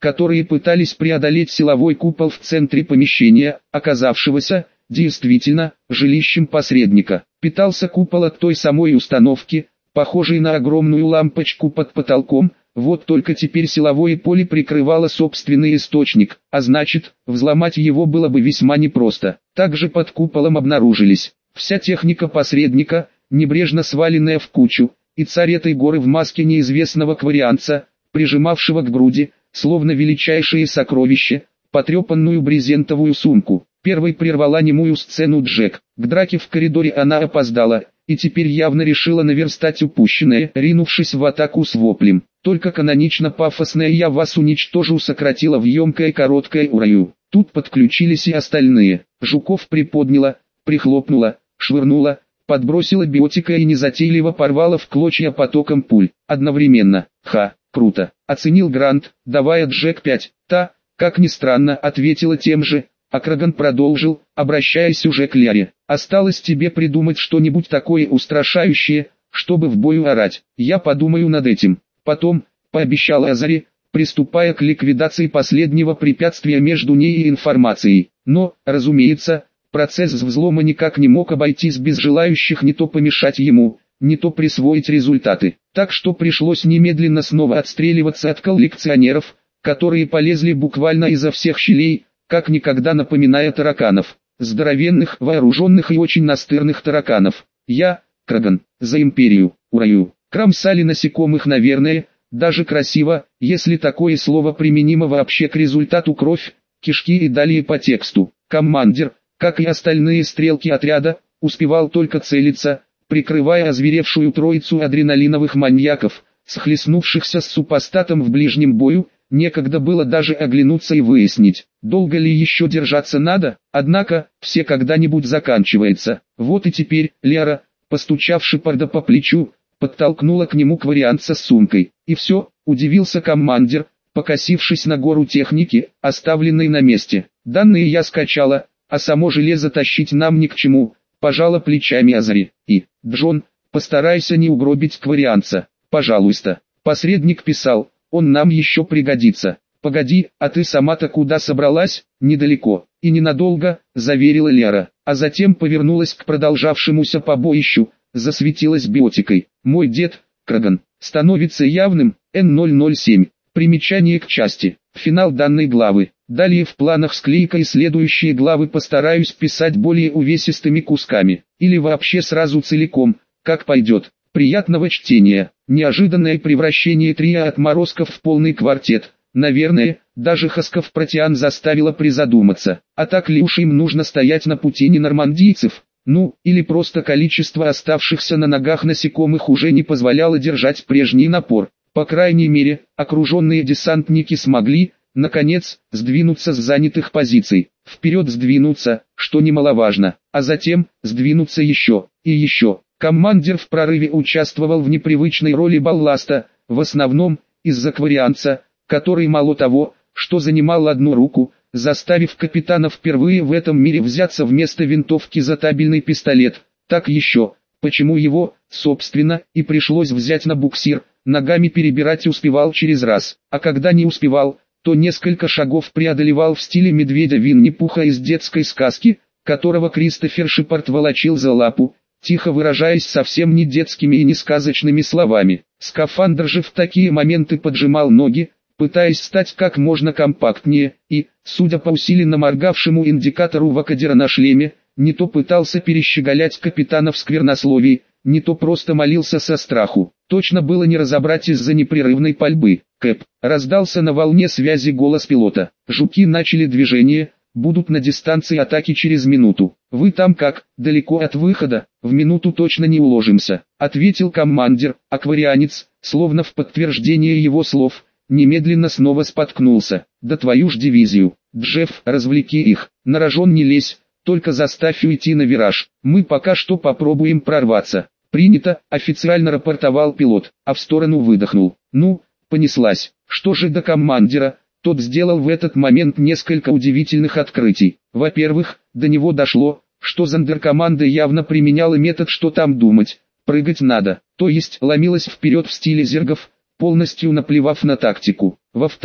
которые пытались преодолеть силовой купол в центре помещения, оказавшегося, действительно, жилищем посредника. Питался купол от той самой установки, похожей на огромную лампочку под потолком, вот только теперь силовое поле прикрывало собственный источник, а значит, взломать его было бы весьма непросто. Также под куполом обнаружились вся техника посредника, небрежно сваленная в кучу, и царь этой горы в маске неизвестного кварианца, прижимавшего к груди, словно величайшее сокровище, потрепанную брезентовую сумку. Первой прервала немую сцену Джек. К драке в коридоре она опоздала, и теперь явно решила наверстать упущенное, ринувшись в атаку с воплем. Только канонично пафосное «я вас уничтожу» сократила в емкое короткое «ураю». Тут подключились и остальные. Жуков приподняла, прихлопнула, швырнула, подбросила биотика и незатейливо порвала в клочья потоком пуль. Одновременно. Ха, круто. Оценил Грант, давая Джек пять. Та, как ни странно, ответила тем же. А Краган продолжил, обращаясь уже к Ляре. «Осталось тебе придумать что-нибудь такое устрашающее, чтобы в бою орать. Я подумаю над этим. Потом», — пообещала Азари, приступая к ликвидации последнего препятствия между ней и информацией. Но, разумеется, процесс взлома никак не мог обойтись без желающих не то помешать ему, не то присвоить результаты. Так что пришлось немедленно снова отстреливаться от коллекционеров, которые полезли буквально изо всех щелей, как никогда напоминая тараканов. Здоровенных, вооруженных и очень настырных тараканов. Я, Краган, за империю, ураю. Кромсали насекомых, наверное, даже красиво, если такое слово применимо вообще к результату кровь, кишки и далее по тексту. Командир, как и остальные стрелки отряда, успевал только целиться, прикрывая озверевшую троицу адреналиновых маньяков, схлестнувшихся с супостатом в ближнем бою. Некогда было даже оглянуться и выяснить, долго ли еще держаться надо, однако, все когда-нибудь заканчивается. Вот и теперь, Ляра, постучав Шепарда по плечу, подтолкнула к нему кварианца с сумкой. И все, удивился командир, покосившись на гору техники, оставленной на месте. Данные я скачала, а само железо тащить нам ни к чему, пожала плечами Азари. И, Джон, постарайся не угробить кварианца, пожалуйста. Посредник писал, он нам еще пригодится. Погоди, а ты сама-то куда собралась? Недалеко. И ненадолго, заверила Ляра, а затем повернулась к продолжавшемуся побоищу, засветилась биотикой. Мой дед, Краган, становится явным, эн ноль ноль семь. Примечание к части. Финал данной главы. Далее в планах склейка и следующие главы постараюсь писать более увесистыми кусками. Или вообще сразу целиком, как пойдет. Приятного чтения. Неожиданное превращение трио отморозков в полный квартет. Наверное, даже Хасков Протеан заставило призадуматься. А так ли уж им нужно стоять на пути ненормандийцев? Ну, или просто количество оставшихся на ногах насекомых уже не позволяло держать прежний напор. По крайней мере, окруженные десантники смогли, наконец, сдвинуться с занятых позиций. Вперед сдвинуться, что немаловажно, а затем, сдвинуться еще, и еще. Командир в прорыве участвовал в непривычной роли балласта, в основном, из-за кварианца, который мало того, что занимал одну руку, заставив капитана впервые в этом мире взяться вместо винтовки за табельный пистолет, так еще, почему его, собственно, и пришлось взять на буксир, ногами перебирать успевал через раз, а когда не успевал, то несколько шагов преодолевал в стиле медведя Винни-Пуха из детской сказки, которого Кристофер Шепард волочил за лапу, тихо выражаясь совсем не детскими и не сказочными словами. Скафандр же в такие моменты поджимал ноги, пытаясь стать как можно компактнее, и, судя по усиленно моргавшему индикатору Вакадера на шлеме, не то пытался перещеголять капитана в сквернословии, не то просто молился со страху. Точно было не разобрать из-за непрерывной пальбы. Кэп, раздался на волне связи голос пилота. Жуки начали движение, будут на дистанции атаки через минуту. Вы там как, далеко от выхода? В минуту точно не уложимся, ответил командир. Акварианец, словно в подтверждение его слов, немедленно снова споткнулся. Да твою ж дивизию. Джефф, развлеки их, на рожон не лезь, только заставь уйти на вираж. Мы пока что попробуем прорваться. Принято, официально рапортовал пилот, а в сторону выдохнул. Ну, понеслась. Что же до командира? Тот сделал в этот момент несколько удивительных открытий. Во-первых, до него дошло, что зондеркоманда явно применяла метод «что там думать», прыгать надо, то есть ломилась вперед в стиле зергов, полностью наплевав на тактику. Во-вторых,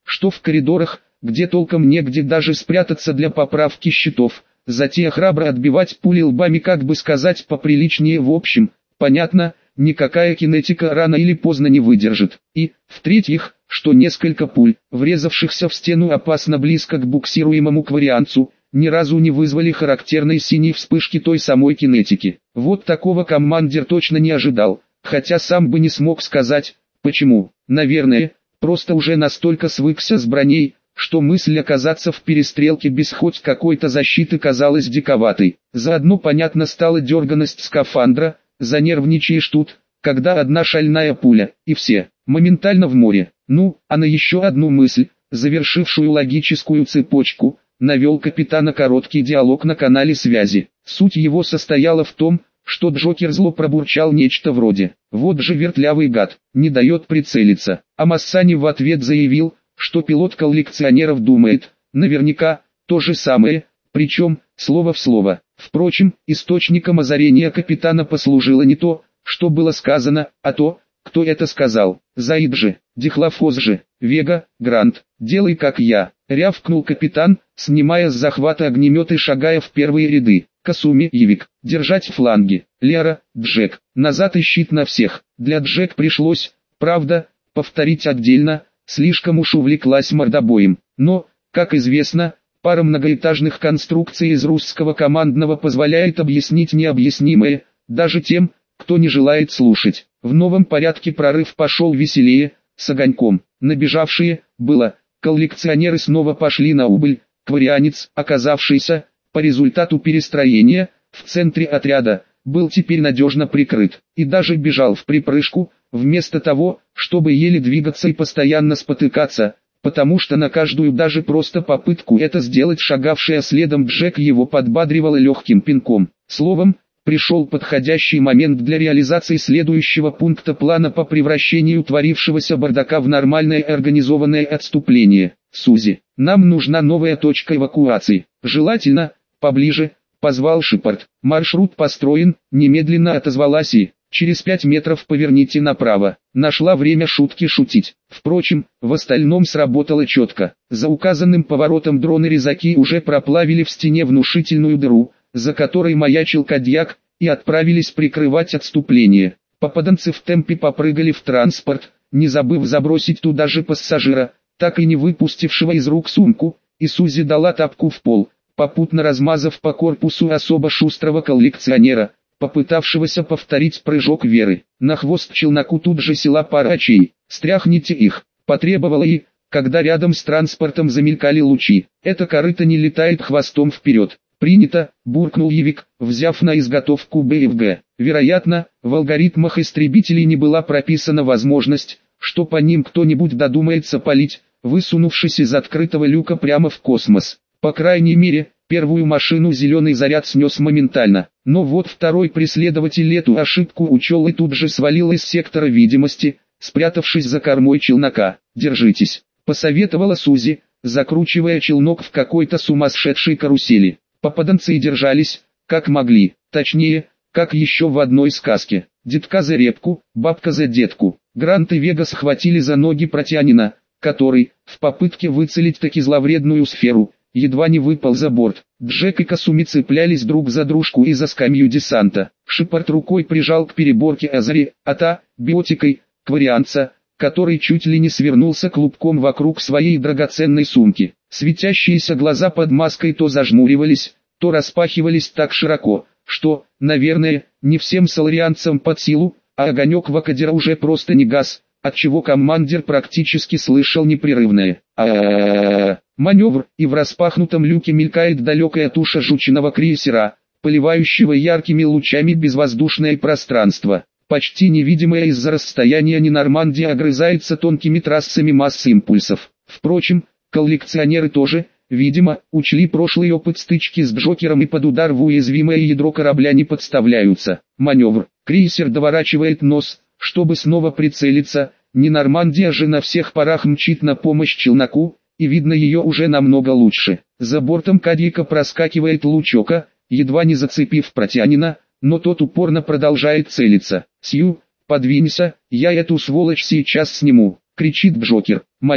что в коридорах, где толком негде даже спрятаться для поправки щитов, затея храбро отбивать пули лбами, как бы сказать поприличнее. В общем, понятно, никакая кинетика рано или поздно не выдержит. И, в-третьих, что несколько пуль, врезавшихся в стену опасно близко к буксируемому кварианцу, ни разу не вызвали характерной синей вспышки той самой кинетики. Вот такого командир точно не ожидал, хотя сам бы не смог сказать, почему. Наверное, просто уже настолько свыкся с броней, что мысль оказаться в перестрелке без хоть какой-то защиты казалась диковатой. Заодно понятно стала дерганность скафандра, занервничаешь тут, когда одна шальная пуля, и все, моментально в море. Ну, а на еще одну мысль, завершившую логическую цепочку, навел капитана короткий диалог на канале связи. Суть его состояла в том, что Джокер зло пробурчал нечто вроде: «Вот же вертлявый гад, не дает прицелиться». А Массани в ответ заявил, что пилот коллекционеров думает, наверняка, то же самое, причем, слово в слово. Впрочем, источником озарения капитана послужило не то, что было сказано, а то, кто это сказал. «Заид же, Дихлофос же, Вега, Грант, делай как я», — рявкнул капитан, снимая с захвата огнемет и шагая в первые ряды. «Касуми, Евик, держать фланги, Лера, Джек, назад и щит на всех». Для Джек пришлось, правда, повторить отдельно, слишком уж увлеклась мордобоем. Но, как известно, пара многоэтажных конструкций из русского командного позволяет объяснить необъяснимое, даже тем, кто не желает слушать. В новом порядке прорыв пошел веселее, с огоньком. Набежавшие, было, коллекционеры снова пошли на убыль. Кварианец, оказавшийся, по результату перестроения, в центре отряда, был теперь надежно прикрыт, и даже бежал в припрыжку, вместо того, чтобы еле двигаться и постоянно спотыкаться, потому что на каждую даже просто попытку это сделать шагавшая следом Джек его подбадривала легким пинком. Словом, пришел подходящий момент для реализации следующего пункта плана по превращению творившегося бардака в нормальное организованное отступление. «Сузи, нам нужна новая точка эвакуации, желательно, поближе», — позвал Шепард. «Маршрут построен», — немедленно отозвалась и. «Через пять метров поверните направо». Нашла время шутки шутить. Впрочем, в остальном сработало четко. За указанным поворотом дроны-резаки уже проплавили в стене внушительную дыру, за которой маячил Кадьяк, и отправились прикрывать отступление. Попаданцы в темпе попрыгали в транспорт, не забыв забросить туда же пассажира, так и не выпустившего из рук сумку, и Сузи дала тапку в пол, попутно размазав по корпусу особо шустрого коллекционера, попытавшегося повторить прыжок Веры. На хвост челноку тут же села пара очей. «Стряхните их», — потребовала и, когда рядом с транспортом замелькали лучи. «Это корыто не летает хвостом вперед». «Принято», — буркнул Евик, взяв на изготовку бэ эф гэ. Вероятно, в алгоритмах истребителей не была прописана возможность, что по ним кто-нибудь додумается палить, высунувшись из открытого люка прямо в космос. По крайней мере, первую машину зеленый заряд снес моментально. Но вот второй преследователь эту ошибку учел и тут же свалил из сектора видимости, спрятавшись за кормой челнока. «Держитесь», — посоветовала Сузи, закручивая челнок в какой-то сумасшедшей карусели. Попаданцы и держались, как могли, точнее, как еще в одной сказке. Детка за репку, бабка за детку. Грант и Вега схватили за ноги протянина, который, в попытке выцелить таки зловредную сферу, едва не выпал за борт. Джек и Касуми цеплялись друг за дружку и за скамью десанта. Шепард рукой прижал к переборке Азари, а та, биотикой, кварианца, который чуть ли не свернулся клубком вокруг своей драгоценной сумки. Светящиеся глаза под маской то зажмуривались, то распахивались так широко, что, наверное, не всем соларианцам под силу, а огонек Вакадера уже просто не гас, отчего командир практически слышал непрерывное а маневр, и в распахнутом люке мелькает далекая туша жучиного крейсера, поливающего яркими лучами безвоздушное пространство. Почти невидимая из-за расстояния Ненормандия огрызается тонкими трассами масс импульсов. Впрочем, коллекционеры тоже, видимо, учли прошлый опыт стычки с Джокером и под удар в уязвимое ядро корабля не подставляются. Маневр. Крейсер доворачивает нос, чтобы снова прицелиться. Ненормандия же на всех парах мчит на помощь челноку, и видно ее уже намного лучше. За бортом Кадьяка проскакивает лучока, едва не зацепив протянина, но тот упорно продолжает целиться. «Сью, подвинься, я эту сволочь сейчас сниму», — кричит Джокер. Маневр.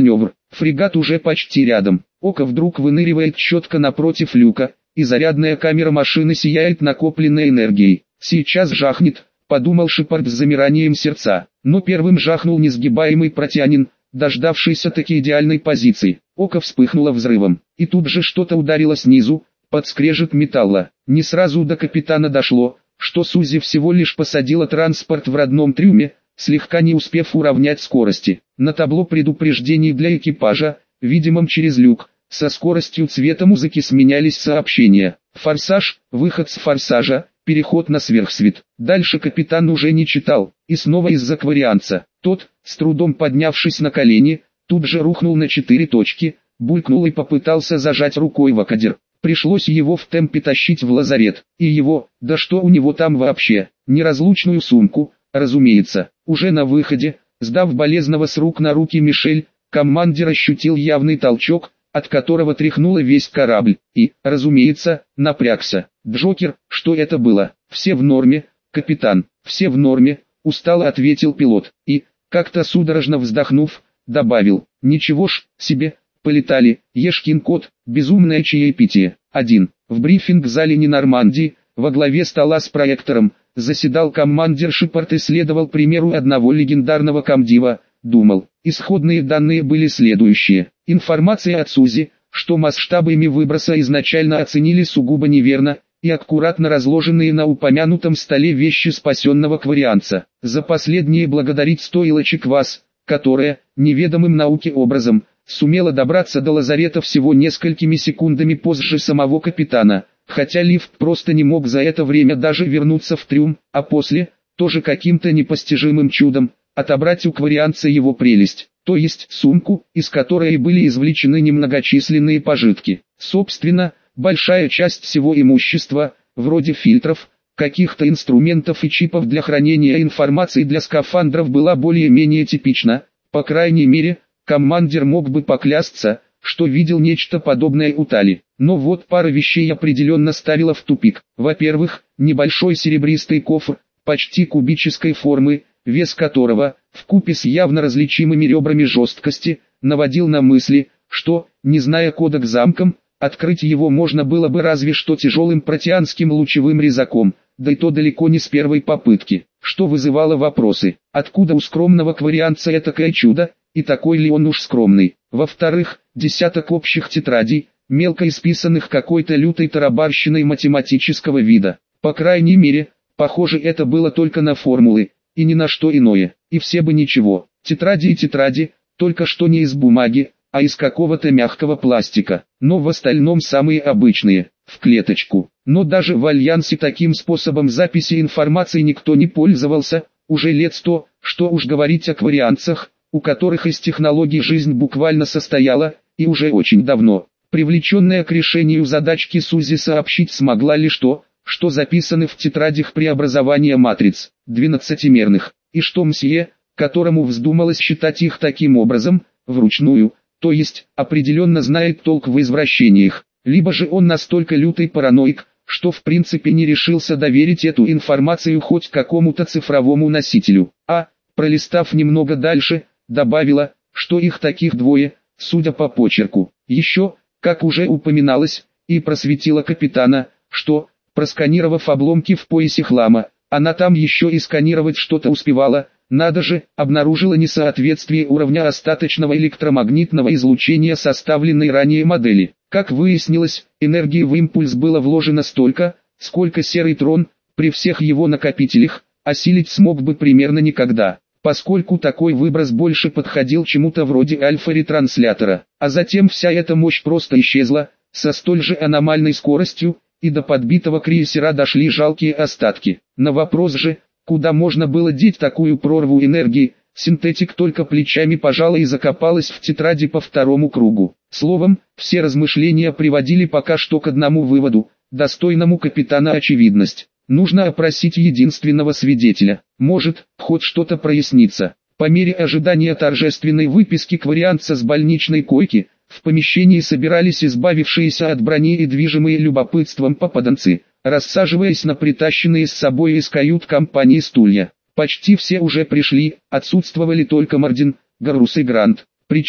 Фрегат уже почти рядом. Око вдруг выныривает четко напротив люка, и зарядная камера машины сияет накопленной энергией. Сейчас жахнет, подумал Шепард с замиранием сердца. Но первым жахнул несгибаемый протянин, дождавшийся таки идеальной позиции. Око вспыхнуло взрывом, и тут же что-то ударило снизу, под скрежет металла. Не сразу до капитана дошло, что Сузи всего лишь посадила транспорт в родном трюме, слегка не успев уравнять скорости. На табло предупреждений для экипажа, видимом через люк, со скоростью цвета музыки сменялись сообщения. Форсаж, выход с форсажа, переход на сверхсвет. Дальше капитан уже не читал, и снова из-за кварианца. Тот, с трудом поднявшись на колени, тут же рухнул на четыре точки, булькнул и попытался зажать рукой вакадер. Пришлось его в темпе тащить в лазарет, и его, да что у него там вообще, неразлучную сумку, разумеется. Уже на выходе, сдав болезного с рук на руки Мишель, командир ощутил явный толчок, от которого тряхнуло весь корабль, и, разумеется, напрягся. «Джокер, что это было?» «Все в норме, капитан, все в норме», устало ответил пилот, и, как-то судорожно вздохнув, добавил: «Ничего ж себе, полетали, ешкин кот, безумное чаепитие». Один. В брифинг-зале Нормандии, во главе стола с проектором, заседал командир Шепард и следовал примеру одного легендарного комдива. Думал, исходные данные были следующие. Информация от Сузи, что масштабами выброса изначально оценили сугубо неверно, и аккуратно разложенные на упомянутом столе вещи спасенного кварианца. За последние благодарить стоило Чеквас, которая, неведомым науке образом, сумела добраться до лазарета всего несколькими секундами позже самого капитана, хотя лифт просто не мог за это время даже вернуться в трюм, а после, тоже каким-то непостижимым чудом, отобрать у кварианца его прелесть, то есть сумку, из которой были извлечены немногочисленные пожитки. Собственно, большая часть всего имущества, вроде фильтров, каких-то инструментов и чипов для хранения информации для скафандров, была более-менее типична. По крайней мере, командир мог бы поклясться, что видел нечто подобное у Тали. Но вот пара вещей определенно ставила в тупик. Во-первых, небольшой серебристый кофр, почти кубической формы, вес которого, вкупе с явно различимыми ребрами жесткости, наводил на мысли, что, не зная кода к замкам, открыть его можно было бы разве что тяжелым протеанским лучевым резаком, да и то далеко не с первой попытки, что вызывало вопросы: откуда у скромного кварианца этакое чудо, и такой ли он уж скромный? Во-вторых, десяток общих тетрадей, мелко исписанных какой-то лютой тарабарщиной математического вида. По крайней мере, похоже, это было только на формулы, и ни на что иное, и все бы ничего. Тетради и тетради, только что не из бумаги, а из какого-то мягкого пластика, но в остальном самые обычные, в клеточку. Но даже в Альянсе таким способом записи информации никто не пользовался, уже лет сто, что уж говорить о кварианцах, у которых из технологий жизнь буквально состояла, и уже очень давно. Привлеченная к решению задачки Сузи сообщить смогла лишь то, что записаны в тетрадях преобразования матриц, двенадцатимерных, и что мсье, которому вздумалось считать их таким образом, вручную, то есть, определенно знает толк в извращениях, либо же он настолько лютый параноик, что в принципе не решился доверить эту информацию хоть какому-то цифровому носителю, а, пролистав немного дальше, добавила, что их таких двое, судя по почерку. Еще, как уже упоминалось, и просветила капитана, что, просканировав обломки в поясе хлама, она там еще и сканировать что-то успевала. Надо же, обнаружила несоответствие уровня остаточного электромагнитного излучения составленной ранее модели. Как выяснилось, энергии в импульс было вложено столько, сколько серый трон, при всех его накопителях, осилить смог бы примерно никогда, поскольку такой выброс больше подходил чему-то вроде альфа-ретранслятора. А затем вся эта мощь просто исчезла, со столь же аномальной скоростью, и до подбитого крейсера дошли жалкие остатки. На вопрос же, куда можно было деть такую прорву энергии, синтетик только плечами пожала и закопалась в тетради по второму кругу. Словом, все размышления приводили пока что к одному выводу, достойному капитана очевидность. Нужно опросить единственного свидетеля, может, хоть что-то прояснится. По мере ожидания торжественной выписки кварианца с больничной койки, в помещении собирались избавившиеся от брони и движимые любопытством попаданцы, рассаживаясь на притащенные с собой из кают-компании стулья. Почти все уже пришли, отсутствовали только Мардин, Гарус и Грант. Причем,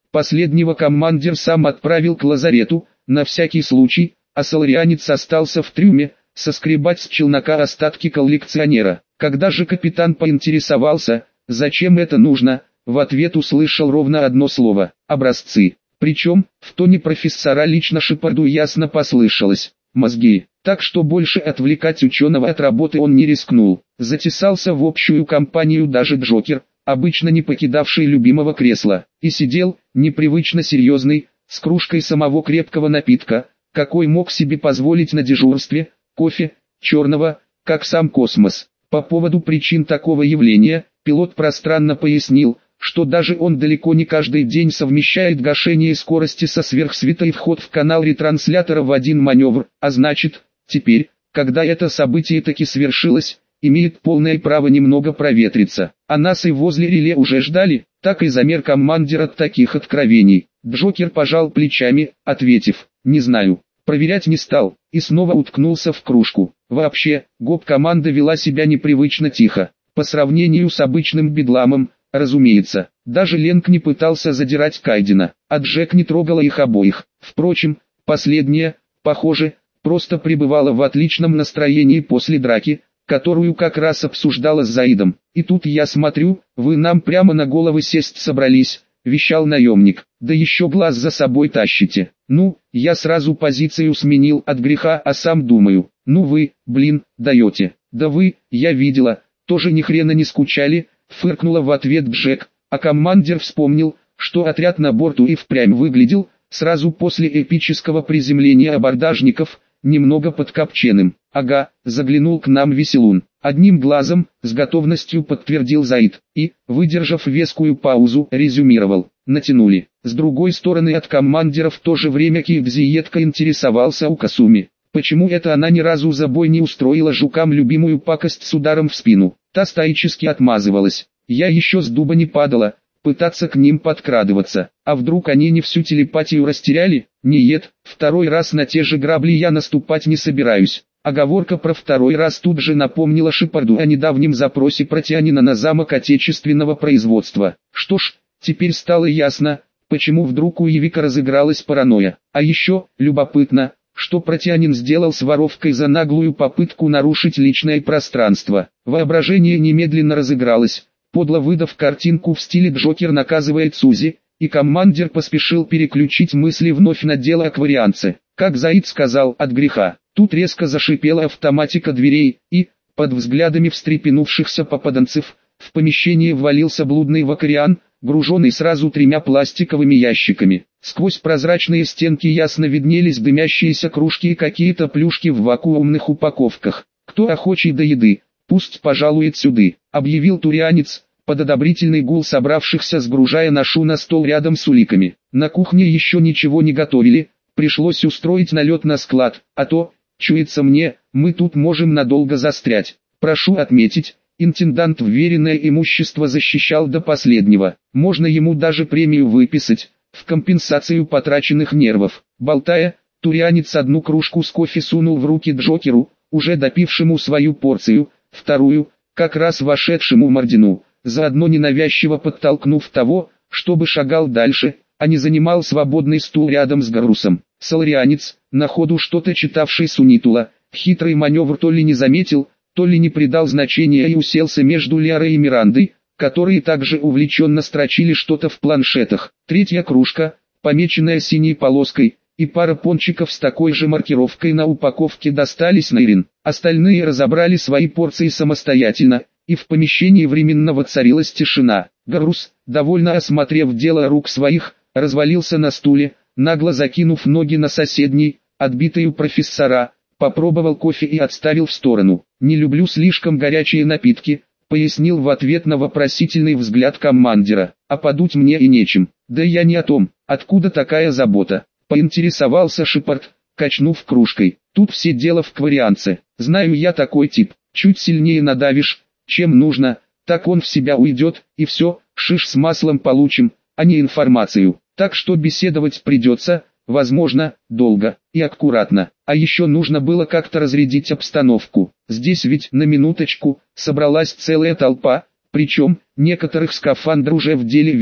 Последнего командир сам отправил к лазарету, на всякий случай, а соларианец остался в трюме, соскребать с челнока остатки коллекционера. Когда же капитан поинтересовался, зачем это нужно, в ответ услышал ровно одно слово – образцы. Причем, в тоне профессора лично Шепарду ясно послышалось – мозги. Так что больше отвлекать ученого от работы он не рискнул. Затесался в общую компанию даже Джокер, обычно не покидавший любимого кресла, и сидел, непривычно серьезный, с кружкой самого крепкого напитка, какой мог себе позволить на дежурстве, кофе, черного, как сам космос. По поводу причин такого явления, пилот пространно пояснил, что даже он далеко не каждый день совмещает гашение скорости со сверхсветой вход в канал ретранслятора в один маневр, а значит, теперь, когда это событие таки свершилось, имеет полное право немного проветриться. А нас и возле реле уже ждали, так и замер командир от таких откровений. Джокер пожал плечами, ответив, не знаю, проверять не стал, и снова уткнулся в кружку. Вообще, гоп-команда вела себя непривычно тихо, по сравнению с обычным бедламом, разумеется. Даже Ленк не пытался задирать Кайдена, а Джек не трогала их обоих. Впрочем, последняя, похоже, просто пребывала в отличном настроении после драки, которую как раз обсуждала с Заидом. «И тут я смотрю, вы нам прямо на головы сесть собрались», — вещал наемник. «Да еще глаз за собой тащите». «Ну, я сразу позицию сменил от греха, а сам думаю, ну вы, блин, даете». «Да вы, я видела, тоже ни хрена не скучали», — фыркнула в ответ Джек, а командир вспомнил, что отряд на борту и впрямь выглядел, сразу после эпического приземления абордажников, немного подкопченным. «Ага», заглянул к нам Веселун. Одним глазом, с готовностью подтвердил Заид, и, выдержав вескую паузу, резюмировал. Натянули. С другой стороны от командира в то же время Киевзи едко интересовался у Касуми. Почему это она ни разу за бой не устроила жукам любимую пакость с ударом в спину? Та стоически отмазывалась. Я еще с дуба не падала, пытаться к ним подкрадываться. А вдруг они не всю телепатию растеряли? Нет, второй раз на те же грабли я наступать не собираюсь. Оговорка про второй раз тут же напомнила Шепарду о недавнем запросе протеанина на замок отечественного производства. Что ж, теперь стало ясно, почему вдруг у Евика разыгралась паранойя. А еще, любопытно, что протеанин сделал с воровкой за наглую попытку нарушить личное пространство. Воображение немедленно разыгралось, подло выдав картинку в стиле «Джокер наказывает Сузи», и командир поспешил переключить мысли вновь на дело акварианца. Как Заид сказал, от греха. Тут резко зашипела автоматика дверей, и, под взглядами встрепенувшихся попаданцев, в помещение ввалился блудный вакариан, груженный сразу тремя пластиковыми ящиками. Сквозь прозрачные стенки ясно виднелись дымящиеся кружки и какие-то плюшки в вакуумных упаковках. «Кто охочий до еды, пусть пожалует сюды», — объявил турианец, под одобрительный гул собравшихся сгружая ношу на стол рядом с уликами. На кухне еще ничего не готовили, пришлось устроить налет на склад, а то, чуется мне, мы тут можем надолго застрять. Прошу отметить, интендант вверенное имущество защищал до последнего, можно ему даже премию выписать, в компенсацию потраченных нервов. Болтая, турианец одну кружку с кофе сунул в руки Джокеру, уже допившему свою порцию, вторую, как раз вошедшему Мардину, заодно ненавязчиво подтолкнув того, чтобы шагал дальше, а не занимал свободный стул рядом с Гарусом. Соларианец, на ходу что-то читавший Сунитула, хитрый маневр то ли не заметил, то ли не придал значения и уселся между Лиарой и Мирандой, которые также увлеченно строчили что-то в планшетах. Третья кружка, помеченная синей полоской, и пара пончиков с такой же маркировкой на упаковке достались Найрин. Остальные разобрали свои порции самостоятельно, и в помещении временно воцарилась тишина. Гарус, довольно осмотрев дело рук своих, развалился на стуле, нагло закинув ноги на соседний, отбитый у профессора, попробовал кофе и отставил в сторону. «Не люблю слишком горячие напитки», — пояснил в ответ на вопросительный взгляд командира. «А подуть мне и нечем». «Да я не о том, откуда такая забота», — поинтересовался Шепард, качнув кружкой. «Тут все дело в кварианце. Знаю я такой тип, чуть сильнее надавишь, чем нужно, так он в себя уйдет, и все, шиш с маслом получим, а не информацию. Так что беседовать придется, возможно, долго и аккуратно. А еще нужно было как-то разрядить обстановку. Здесь ведь, на минуточку, собралась целая толпа, причем, некоторых скафандр уже в деле видел.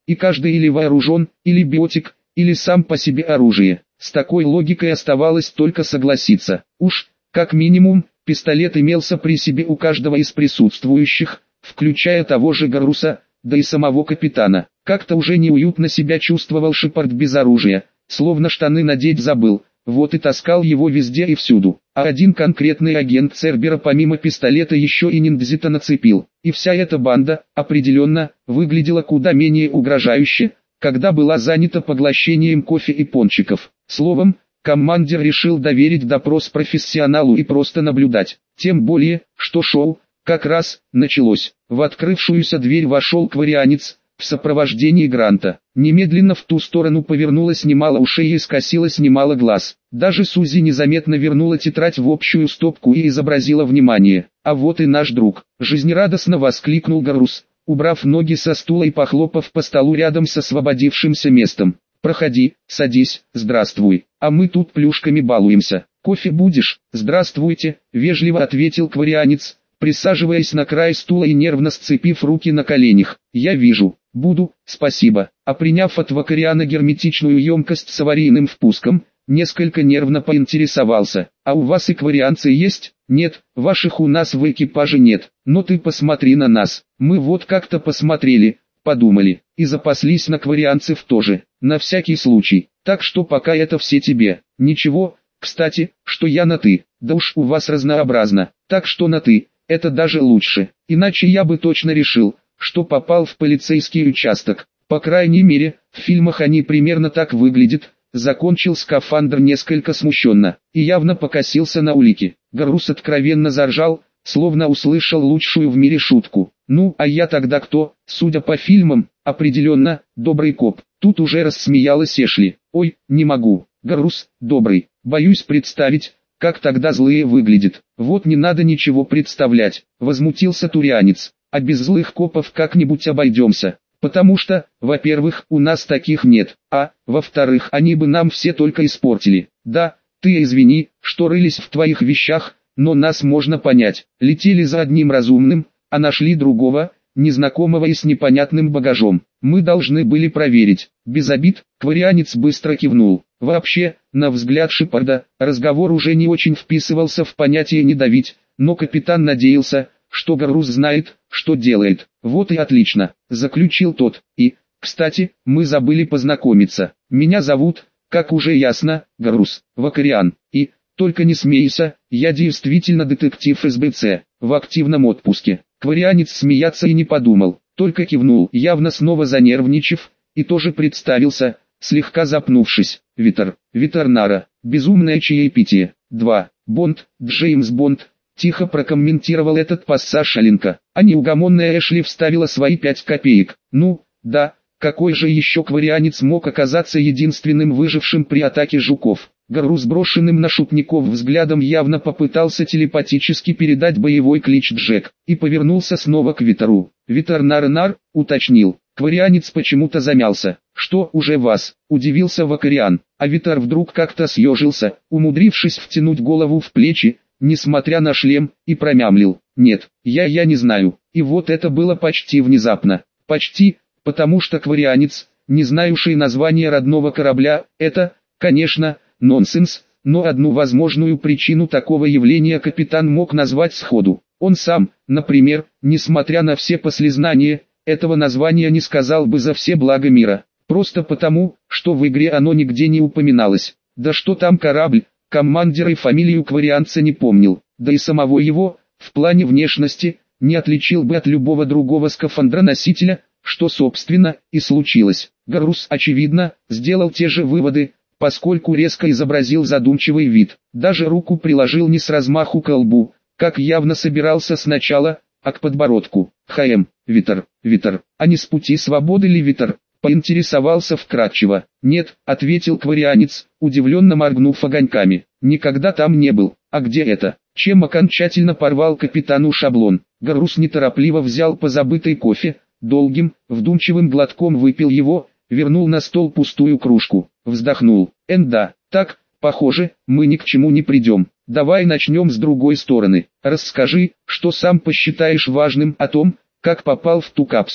и каждый или вооружен, или биотик, или сам по себе оружие. С такой логикой оставалось только согласиться. Уж, как минимум, пистолет имелся при себе у каждого из присутствующих, включая того же Гарруса, да и самого капитана. Как-то уже неуютно себя чувствовал Шепард без оружия, словно штаны надеть забыл, вот и таскал его везде и всюду. А один конкретный агент Цербера помимо пистолета еще и ниндзя нацепил. И вся эта банда, определенно, выглядела куда менее угрожающе, когда была занята поглощением кофе и пончиков. Словом, командир решил доверить допрос профессионалу и просто наблюдать. Тем более, что шоу, как раз, началось. В открывшуюся дверь вошел кварианец, в сопровождении Гранта. Немедленно в ту сторону повернулось немало ушей и скосилось немало глаз. Даже Сузи незаметно вернула тетрадь в общую стопку и изобразила внимание. «А вот и наш друг!» — жизнерадостно воскликнул Гаррус, убрав ноги со стула и похлопав по столу рядом с освободившимся местом. «Проходи, садись, здравствуй, а мы тут плюшками балуемся. Кофе будешь?» «Здравствуйте», — вежливо ответил кварианец, присаживаясь на край стула и нервно сцепив руки на коленях. «Я вижу, буду, спасибо». А приняв от Вакариана герметичную емкость с аварийным впуском, несколько нервно поинтересовался: «А у вас экварианцы есть?» «Нет, ваших у нас в экипаже нет, но ты посмотри на нас. Мы вот как-то посмотрели, подумали, и запаслись на кварианцев тоже, на всякий случай, так что пока это все тебе. Ничего, кстати, что я на «ты», да уж у вас разнообразно, так что на «ты». Это даже лучше, иначе я бы точно решил, что попал в полицейский участок. По крайней мере, в фильмах они примерно так выглядят. Закончил скафандр несколько смущенно, и явно покосился на улики. Гаррус откровенно заржал, словно услышал лучшую в мире шутку. «Ну, а я тогда кто?» «Судя по фильмам, определенно, добрый коп». Тут уже рассмеялась Эшли. «Ой, не могу. Гаррус, добрый. Боюсь представить, как тогда злые выглядят». «Вот не надо ничего представлять», — возмутился турианец. «А без злых копов как-нибудь обойдемся. Потому что, во-первых, у нас таких нет, а, во-вторых, они бы нам все только испортили. Да, ты извини, что рылись в твоих вещах, но нас можно понять. Летели за одним разумным, а нашли другого, незнакомого и с непонятным багажом. Мы должны были проверить». Без обид, кварианец быстро кивнул. Вообще, на взгляд Шепарда, разговор уже не очень вписывался в понятие «не давить», но капитан надеялся, что Гаррус знает, что делает. «Вот и отлично», — заключил тот. «И, кстати, мы забыли познакомиться. Меня зовут, как уже ясно, Гаррус Вакариан. И, только не смейся, я действительно детектив эс бэ цэ, в активном отпуске». Кварианец смеяться и не подумал, только кивнул, явно снова занервничав, и тоже представился, слегка запнувшись. «Витер, Витернара, безумное чаепитие. два. Бонд, Джеймс Бонд». Тихо прокомментировал этот пассаж Аленка, а неугомонная Эшли вставила свои пять копеек. «Ну, да, какой же еще кварианец мог оказаться единственным выжившим при атаке жуков?» Гаррус брошенным на шутников взглядом явно попытался телепатически передать боевой клич Джек, и повернулся снова к Витеру. «Витернар-нар», уточнил. Кварианец почему-то замялся. «Что, уже вас?» – удивился Вакариан, а Витер вдруг как-то съежился, умудрившись втянуть голову в плечи, несмотря на шлем, и промямлил: «Нет, я я не знаю». И вот это было почти внезапно. Почти, потому что кварианец, не знающий название родного корабля, это, конечно, нонсенс, но одну возможную причину такого явления капитан мог назвать сходу. Он сам, например, несмотря на все послизнания, этого названия не сказал бы за все блага мира, просто потому, что в игре оно нигде не упоминалось. Да что там корабль, командир и фамилию кварианца не помнил, да и самого его, в плане внешности, не отличил бы от любого другого скафандроносителя, что собственно и случилось. Гаррус, очевидно, сделал те же выводы, поскольку резко изобразил задумчивый вид, даже руку приложил не с размаху к лбу, как явно собирался сначала, а к подбородку. «Хм, Витер, Витер, а не с пути свободы ли Витер?» поинтересовался вкратчиво. «Нет», — ответил кварианец, удивленно моргнув огоньками. «Никогда там не был. А где это?» Чем окончательно порвал капитану шаблон. Гаррус неторопливо взял позабытый кофе, долгим, вдумчивым глотком выпил его, вернул на стол пустую кружку, вздохнул. «Энда, так, похоже, мы ни к чему не придем. Давай начнем с другой стороны. Расскажи, что сам посчитаешь важным о том, как попал в ту капсулу».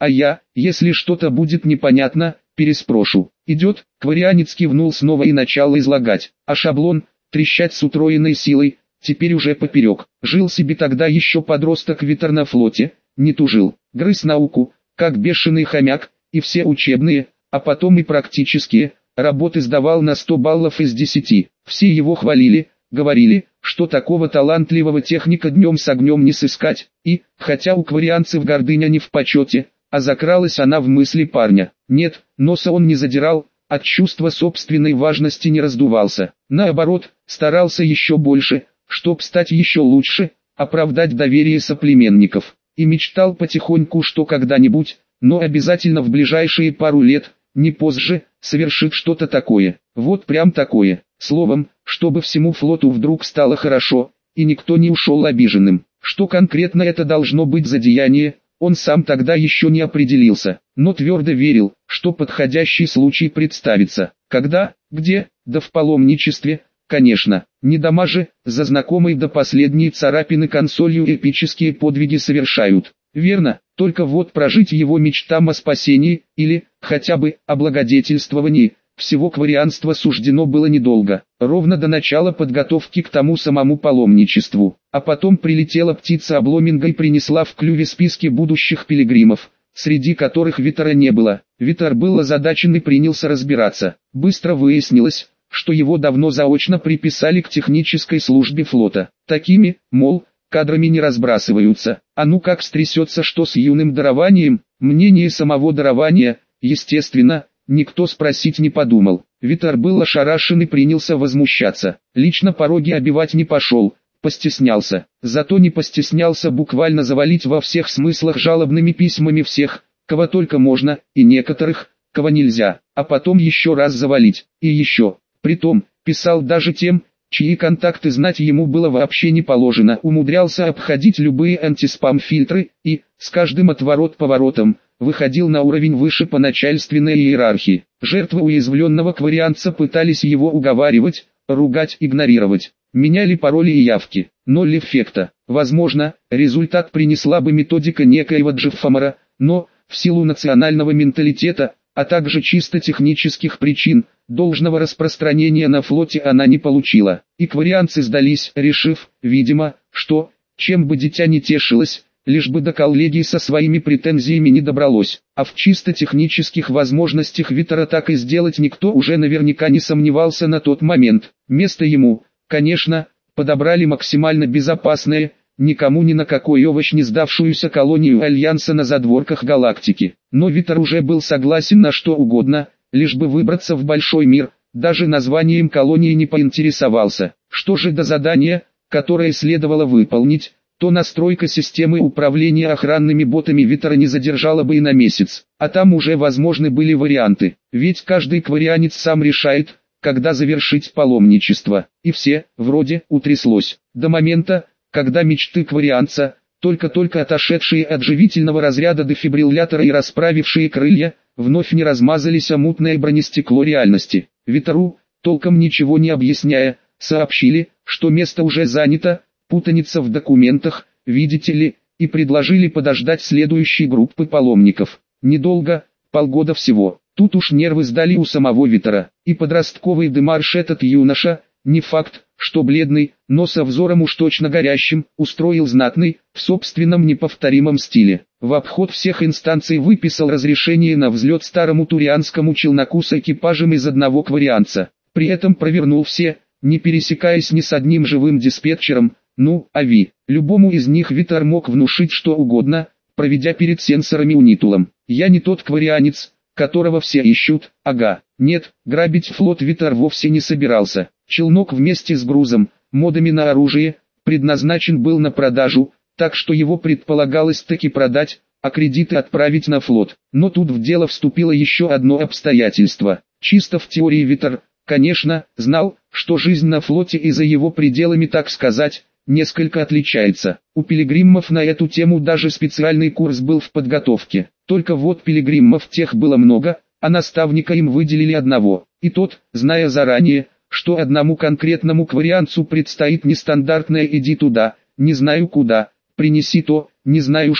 а я, если что-то будет непонятно, переспрошу. Идет, кварианец кивнул снова и начал излагать, а шаблон, трещать с утроенной силой, теперь уже поперек. Жил себе тогда еще подросток Витер на флоте, не тужил, грыз науку, как бешеный хомяк, и все учебные, а потом и практические, работы сдавал на сто баллов из десяти. Все его хвалили, говорили, что такого талантливого техника днем с огнем не сыскать, и, хотя у кварианцев гордыня не в почете, а закралась она в мысли парня. Нет, носа он не задирал, от чувства собственной важности не раздувался. Наоборот, старался еще больше, чтоб стать еще лучше, оправдать доверие соплеменников. И мечтал потихоньку, что когда-нибудь, но обязательно в ближайшие пару лет, не позже, совершит что-то такое. Вот прям такое. Словом, чтобы всему флоту вдруг стало хорошо, и никто не ушел обиженным. Что конкретно это должно быть за деяние, он сам тогда еще не определился, но твердо верил, что подходящий случай представится. Когда, где, да в паломничестве, конечно. Не дома же, за знакомой до последней царапины консолью эпические подвиги совершают. Верно, только вот прожить его мечтам о спасении, или, хотя бы, о благодетельствовании, всего кварианства суждено было недолго, ровно до начала подготовки к тому самому паломничеству. А потом прилетела птица обломинга и принесла в клюве списки будущих пилигримов, среди которых Витера не было. Витер был озадачен и принялся разбираться. Быстро выяснилось, что его давно заочно приписали к технической службе флота. Такими, мол, кадрами не разбрасываются. А ну как стрясется что с юным дарованием, мнение самого дарования, естественно, никто спросить не подумал. Витер был ошарашен и принялся возмущаться. Лично пороги обивать не пошел, постеснялся. Зато не постеснялся буквально завалить во всех смыслах жалобными письмами всех, кого только можно, и некоторых, кого нельзя, а потом еще раз завалить, и еще. Притом, писал даже тем, чьи контакты знать ему было вообще не положено, умудрялся обходить любые антиспам-фильтры и, с каждым отворот-поворотом, выходил на уровень выше по начальственной иерархии. Жертвы уязвленного кварианца пытались его уговаривать, ругать, игнорировать. Меняли пароли и явки. Ноль эффекта. Возможно, результат принесла бы методика некоего Джеффамора, но, в силу национального менталитета, а также чисто технических причин, должного распространения на флоте она не получила. И кварианцы сдались, решив, видимо, что, чем бы дитя не тешилось, лишь бы до коллегии со своими претензиями не добралось. А в чисто технических возможностях Витера так и сделать никто уже наверняка не сомневался на тот момент. Место ему, конечно, подобрали максимально безопасное, никому ни на какой овощ не сдавшуюся колонию Альянса на задворках галактики. Но Витер уже был согласен на что угодно, лишь бы выбраться в большой мир, даже названием колонии не поинтересовался. Что же до задания, которое следовало выполнить, то настройка системы управления охранными ботами Витера не задержала бы и на месяц. А там уже возможны были варианты, ведь каждый кварианец сам решает, когда завершить паломничество. И все, вроде, утряслось. До момента, когда мечты кварианца, только-только отошедшие от живительного разряда дефибриллятора и расправившие крылья, вновь не размазались о мутное бронестекло реальности. Витеру, толком ничего не объясняя, сообщили, что место уже занято, путаница в документах, видите ли, и предложили подождать следующей группы паломников. Недолго, полгода всего. Тут уж нервы сдали у самого Витера. И подростковый демарш этот юноша, не факт, что бледный, но со взором уж точно горящим, устроил знатный, в собственном неповторимом стиле. В обход всех инстанций выписал разрешение на взлет старому турианскому челноку с экипажем из одного кварианца. При этом провернул все, не пересекаясь ни с одним живым диспетчером, ну, ави. Любому из них Витер мог внушить что угодно, проведя перед сенсорами унитулом. Я не тот кварианец, которого все ищут, ага. Нет, грабить флот Витер вовсе не собирался. Челнок вместе с грузом, модами на оружие, предназначен был на продажу, так что его предполагалось таки продать, а кредиты отправить на флот. Но тут в дело вступило еще одно обстоятельство. Чисто в теории Витер, конечно, знал, что жизнь на флоте и за его пределами, так сказать, несколько отличается. У пилигримов на эту тему даже специальный курс был в подготовке. Только вот пилигримов тех было много, а наставника им выделили одного. И тот, зная заранее, что одному конкретному кварианцу предстоит нестандартное «иди туда, не знаю куда, принеси то, не знаю что»,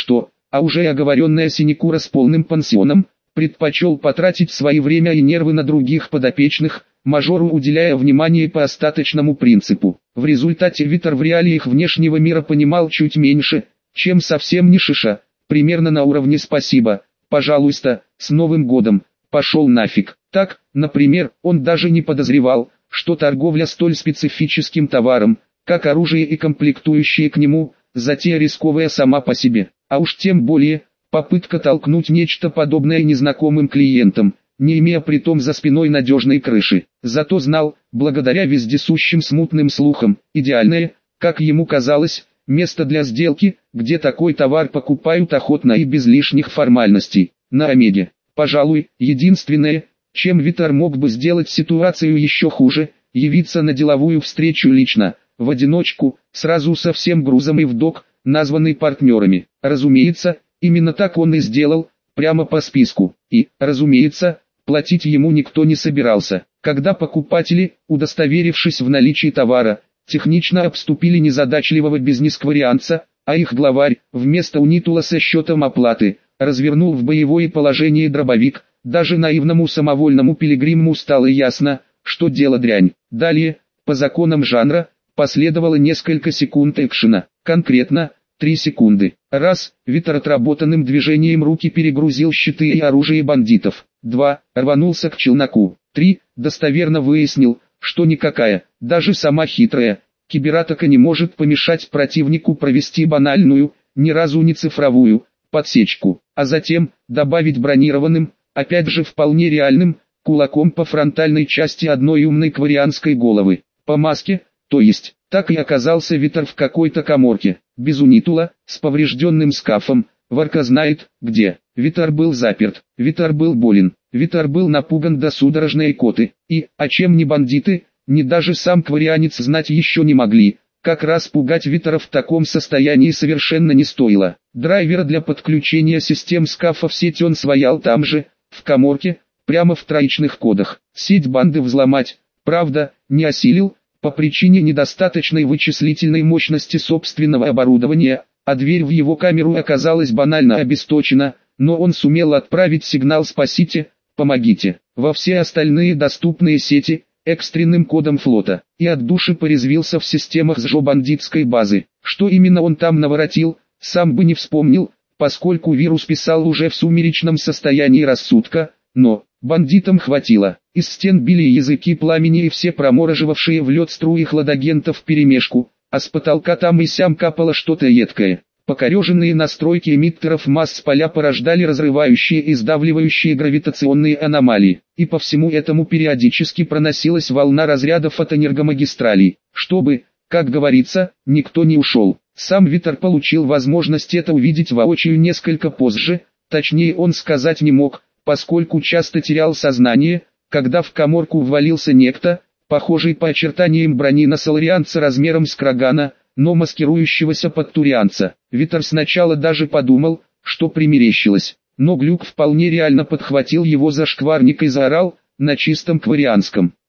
а уже оговоренная синекура с полным пансионом, предпочел потратить свои время и нервы на других подопечных, мажору уделяя внимание по остаточному принципу. В результате Витер в реалиях внешнего мира понимал чуть меньше, чем совсем не шиша, примерно на уровне «спасибо, пожалуйста, с Новым годом, пошел нафиг». Так, например, он даже не подозревал, что торговля столь специфическим товаром, как оружие и комплектующие к нему, затея рисковая сама по себе. А уж тем более, попытка толкнуть нечто подобное незнакомым клиентам, не имея при том за спиной надежной крыши. Зато знал, благодаря вездесущим смутным слухам, идеальное, как ему казалось, место для сделки, где такой товар покупают охотно и без лишних формальностей. На Омеге, пожалуй, единственное, чем Витер мог бы сделать ситуацию еще хуже, явиться на деловую встречу лично, в одиночку, сразу со всем грузом и в док, названный партнерами. Разумеется, именно так он и сделал, прямо по списку. И, разумеется, платить ему никто не собирался. Когда покупатели, удостоверившись в наличии товара, технично обступили незадачливого бизнес-кварианца, а их главарь, вместо унитула со счетом оплаты, развернул в боевое положение дробовик, даже наивному самовольному пилигриму стало ясно, что дело дрянь. Далее, по законам жанра, последовало несколько секунд экшена, конкретно, три секунды. Раз, Витер отработанным движением руки перегрузил щиты и оружие бандитов. Два, рванулся к челноку. Три, достоверно выяснил, что никакая, даже сама хитрая, кибератака не может помешать противнику провести банальную, ни разу не цифровую, подсечку, а затем, добавить бронированным, опять же вполне реальным, кулаком по фронтальной части одной умной кварианской головы. По маске, то есть, так и оказался Витер в какой-то каморке, без унитула, с поврежденным скафом, Варка знает, где. Витер был заперт, Витер был болен, Витер был напуган до судорожной икоты, и, о чем ни бандиты, ни даже сам кварианец знать еще не могли, как раз пугать Витера в таком состоянии совершенно не стоило. Драйвера для подключения систем скафа в сеть он своял там же, в каморке, прямо в троичных кодах. Сеть банды взломать, правда, не осилил, по причине недостаточной вычислительной мощности собственного оборудования, а дверь в его камеру оказалась банально обесточена, но он сумел отправить сигнал «Спасите, помогите» во все остальные доступные сети, экстренным кодом флота, и от души порезвился в системах сжо-бандитской базы. Что именно он там наворотил, сам бы не вспомнил, поскольку вирус писал уже в сумеречном состоянии рассудка, но бандитам хватило. Из стен били языки пламени и все промораживавшие в лед струи хладагентов вперемешку, а с потолка там и сям капало что-то едкое. Покореженные настройки эмиттеров масс поля порождали разрывающие и сдавливающие гравитационные аномалии, и по всему этому периодически проносилась волна разрядов от энергомагистралей, чтобы, как говорится, никто не ушел. Сам Витер получил возможность это увидеть воочию несколько позже, точнее он сказать не мог, поскольку часто терял сознание, когда в каморку ввалился некто, похожий по очертаниям брони на соларианца размером с крагана, но маскирующегося под турианца. Витер сначала даже подумал, что примерещилось, но глюк вполне реально подхватил его за шкварник и заорал, на чистом кварианском: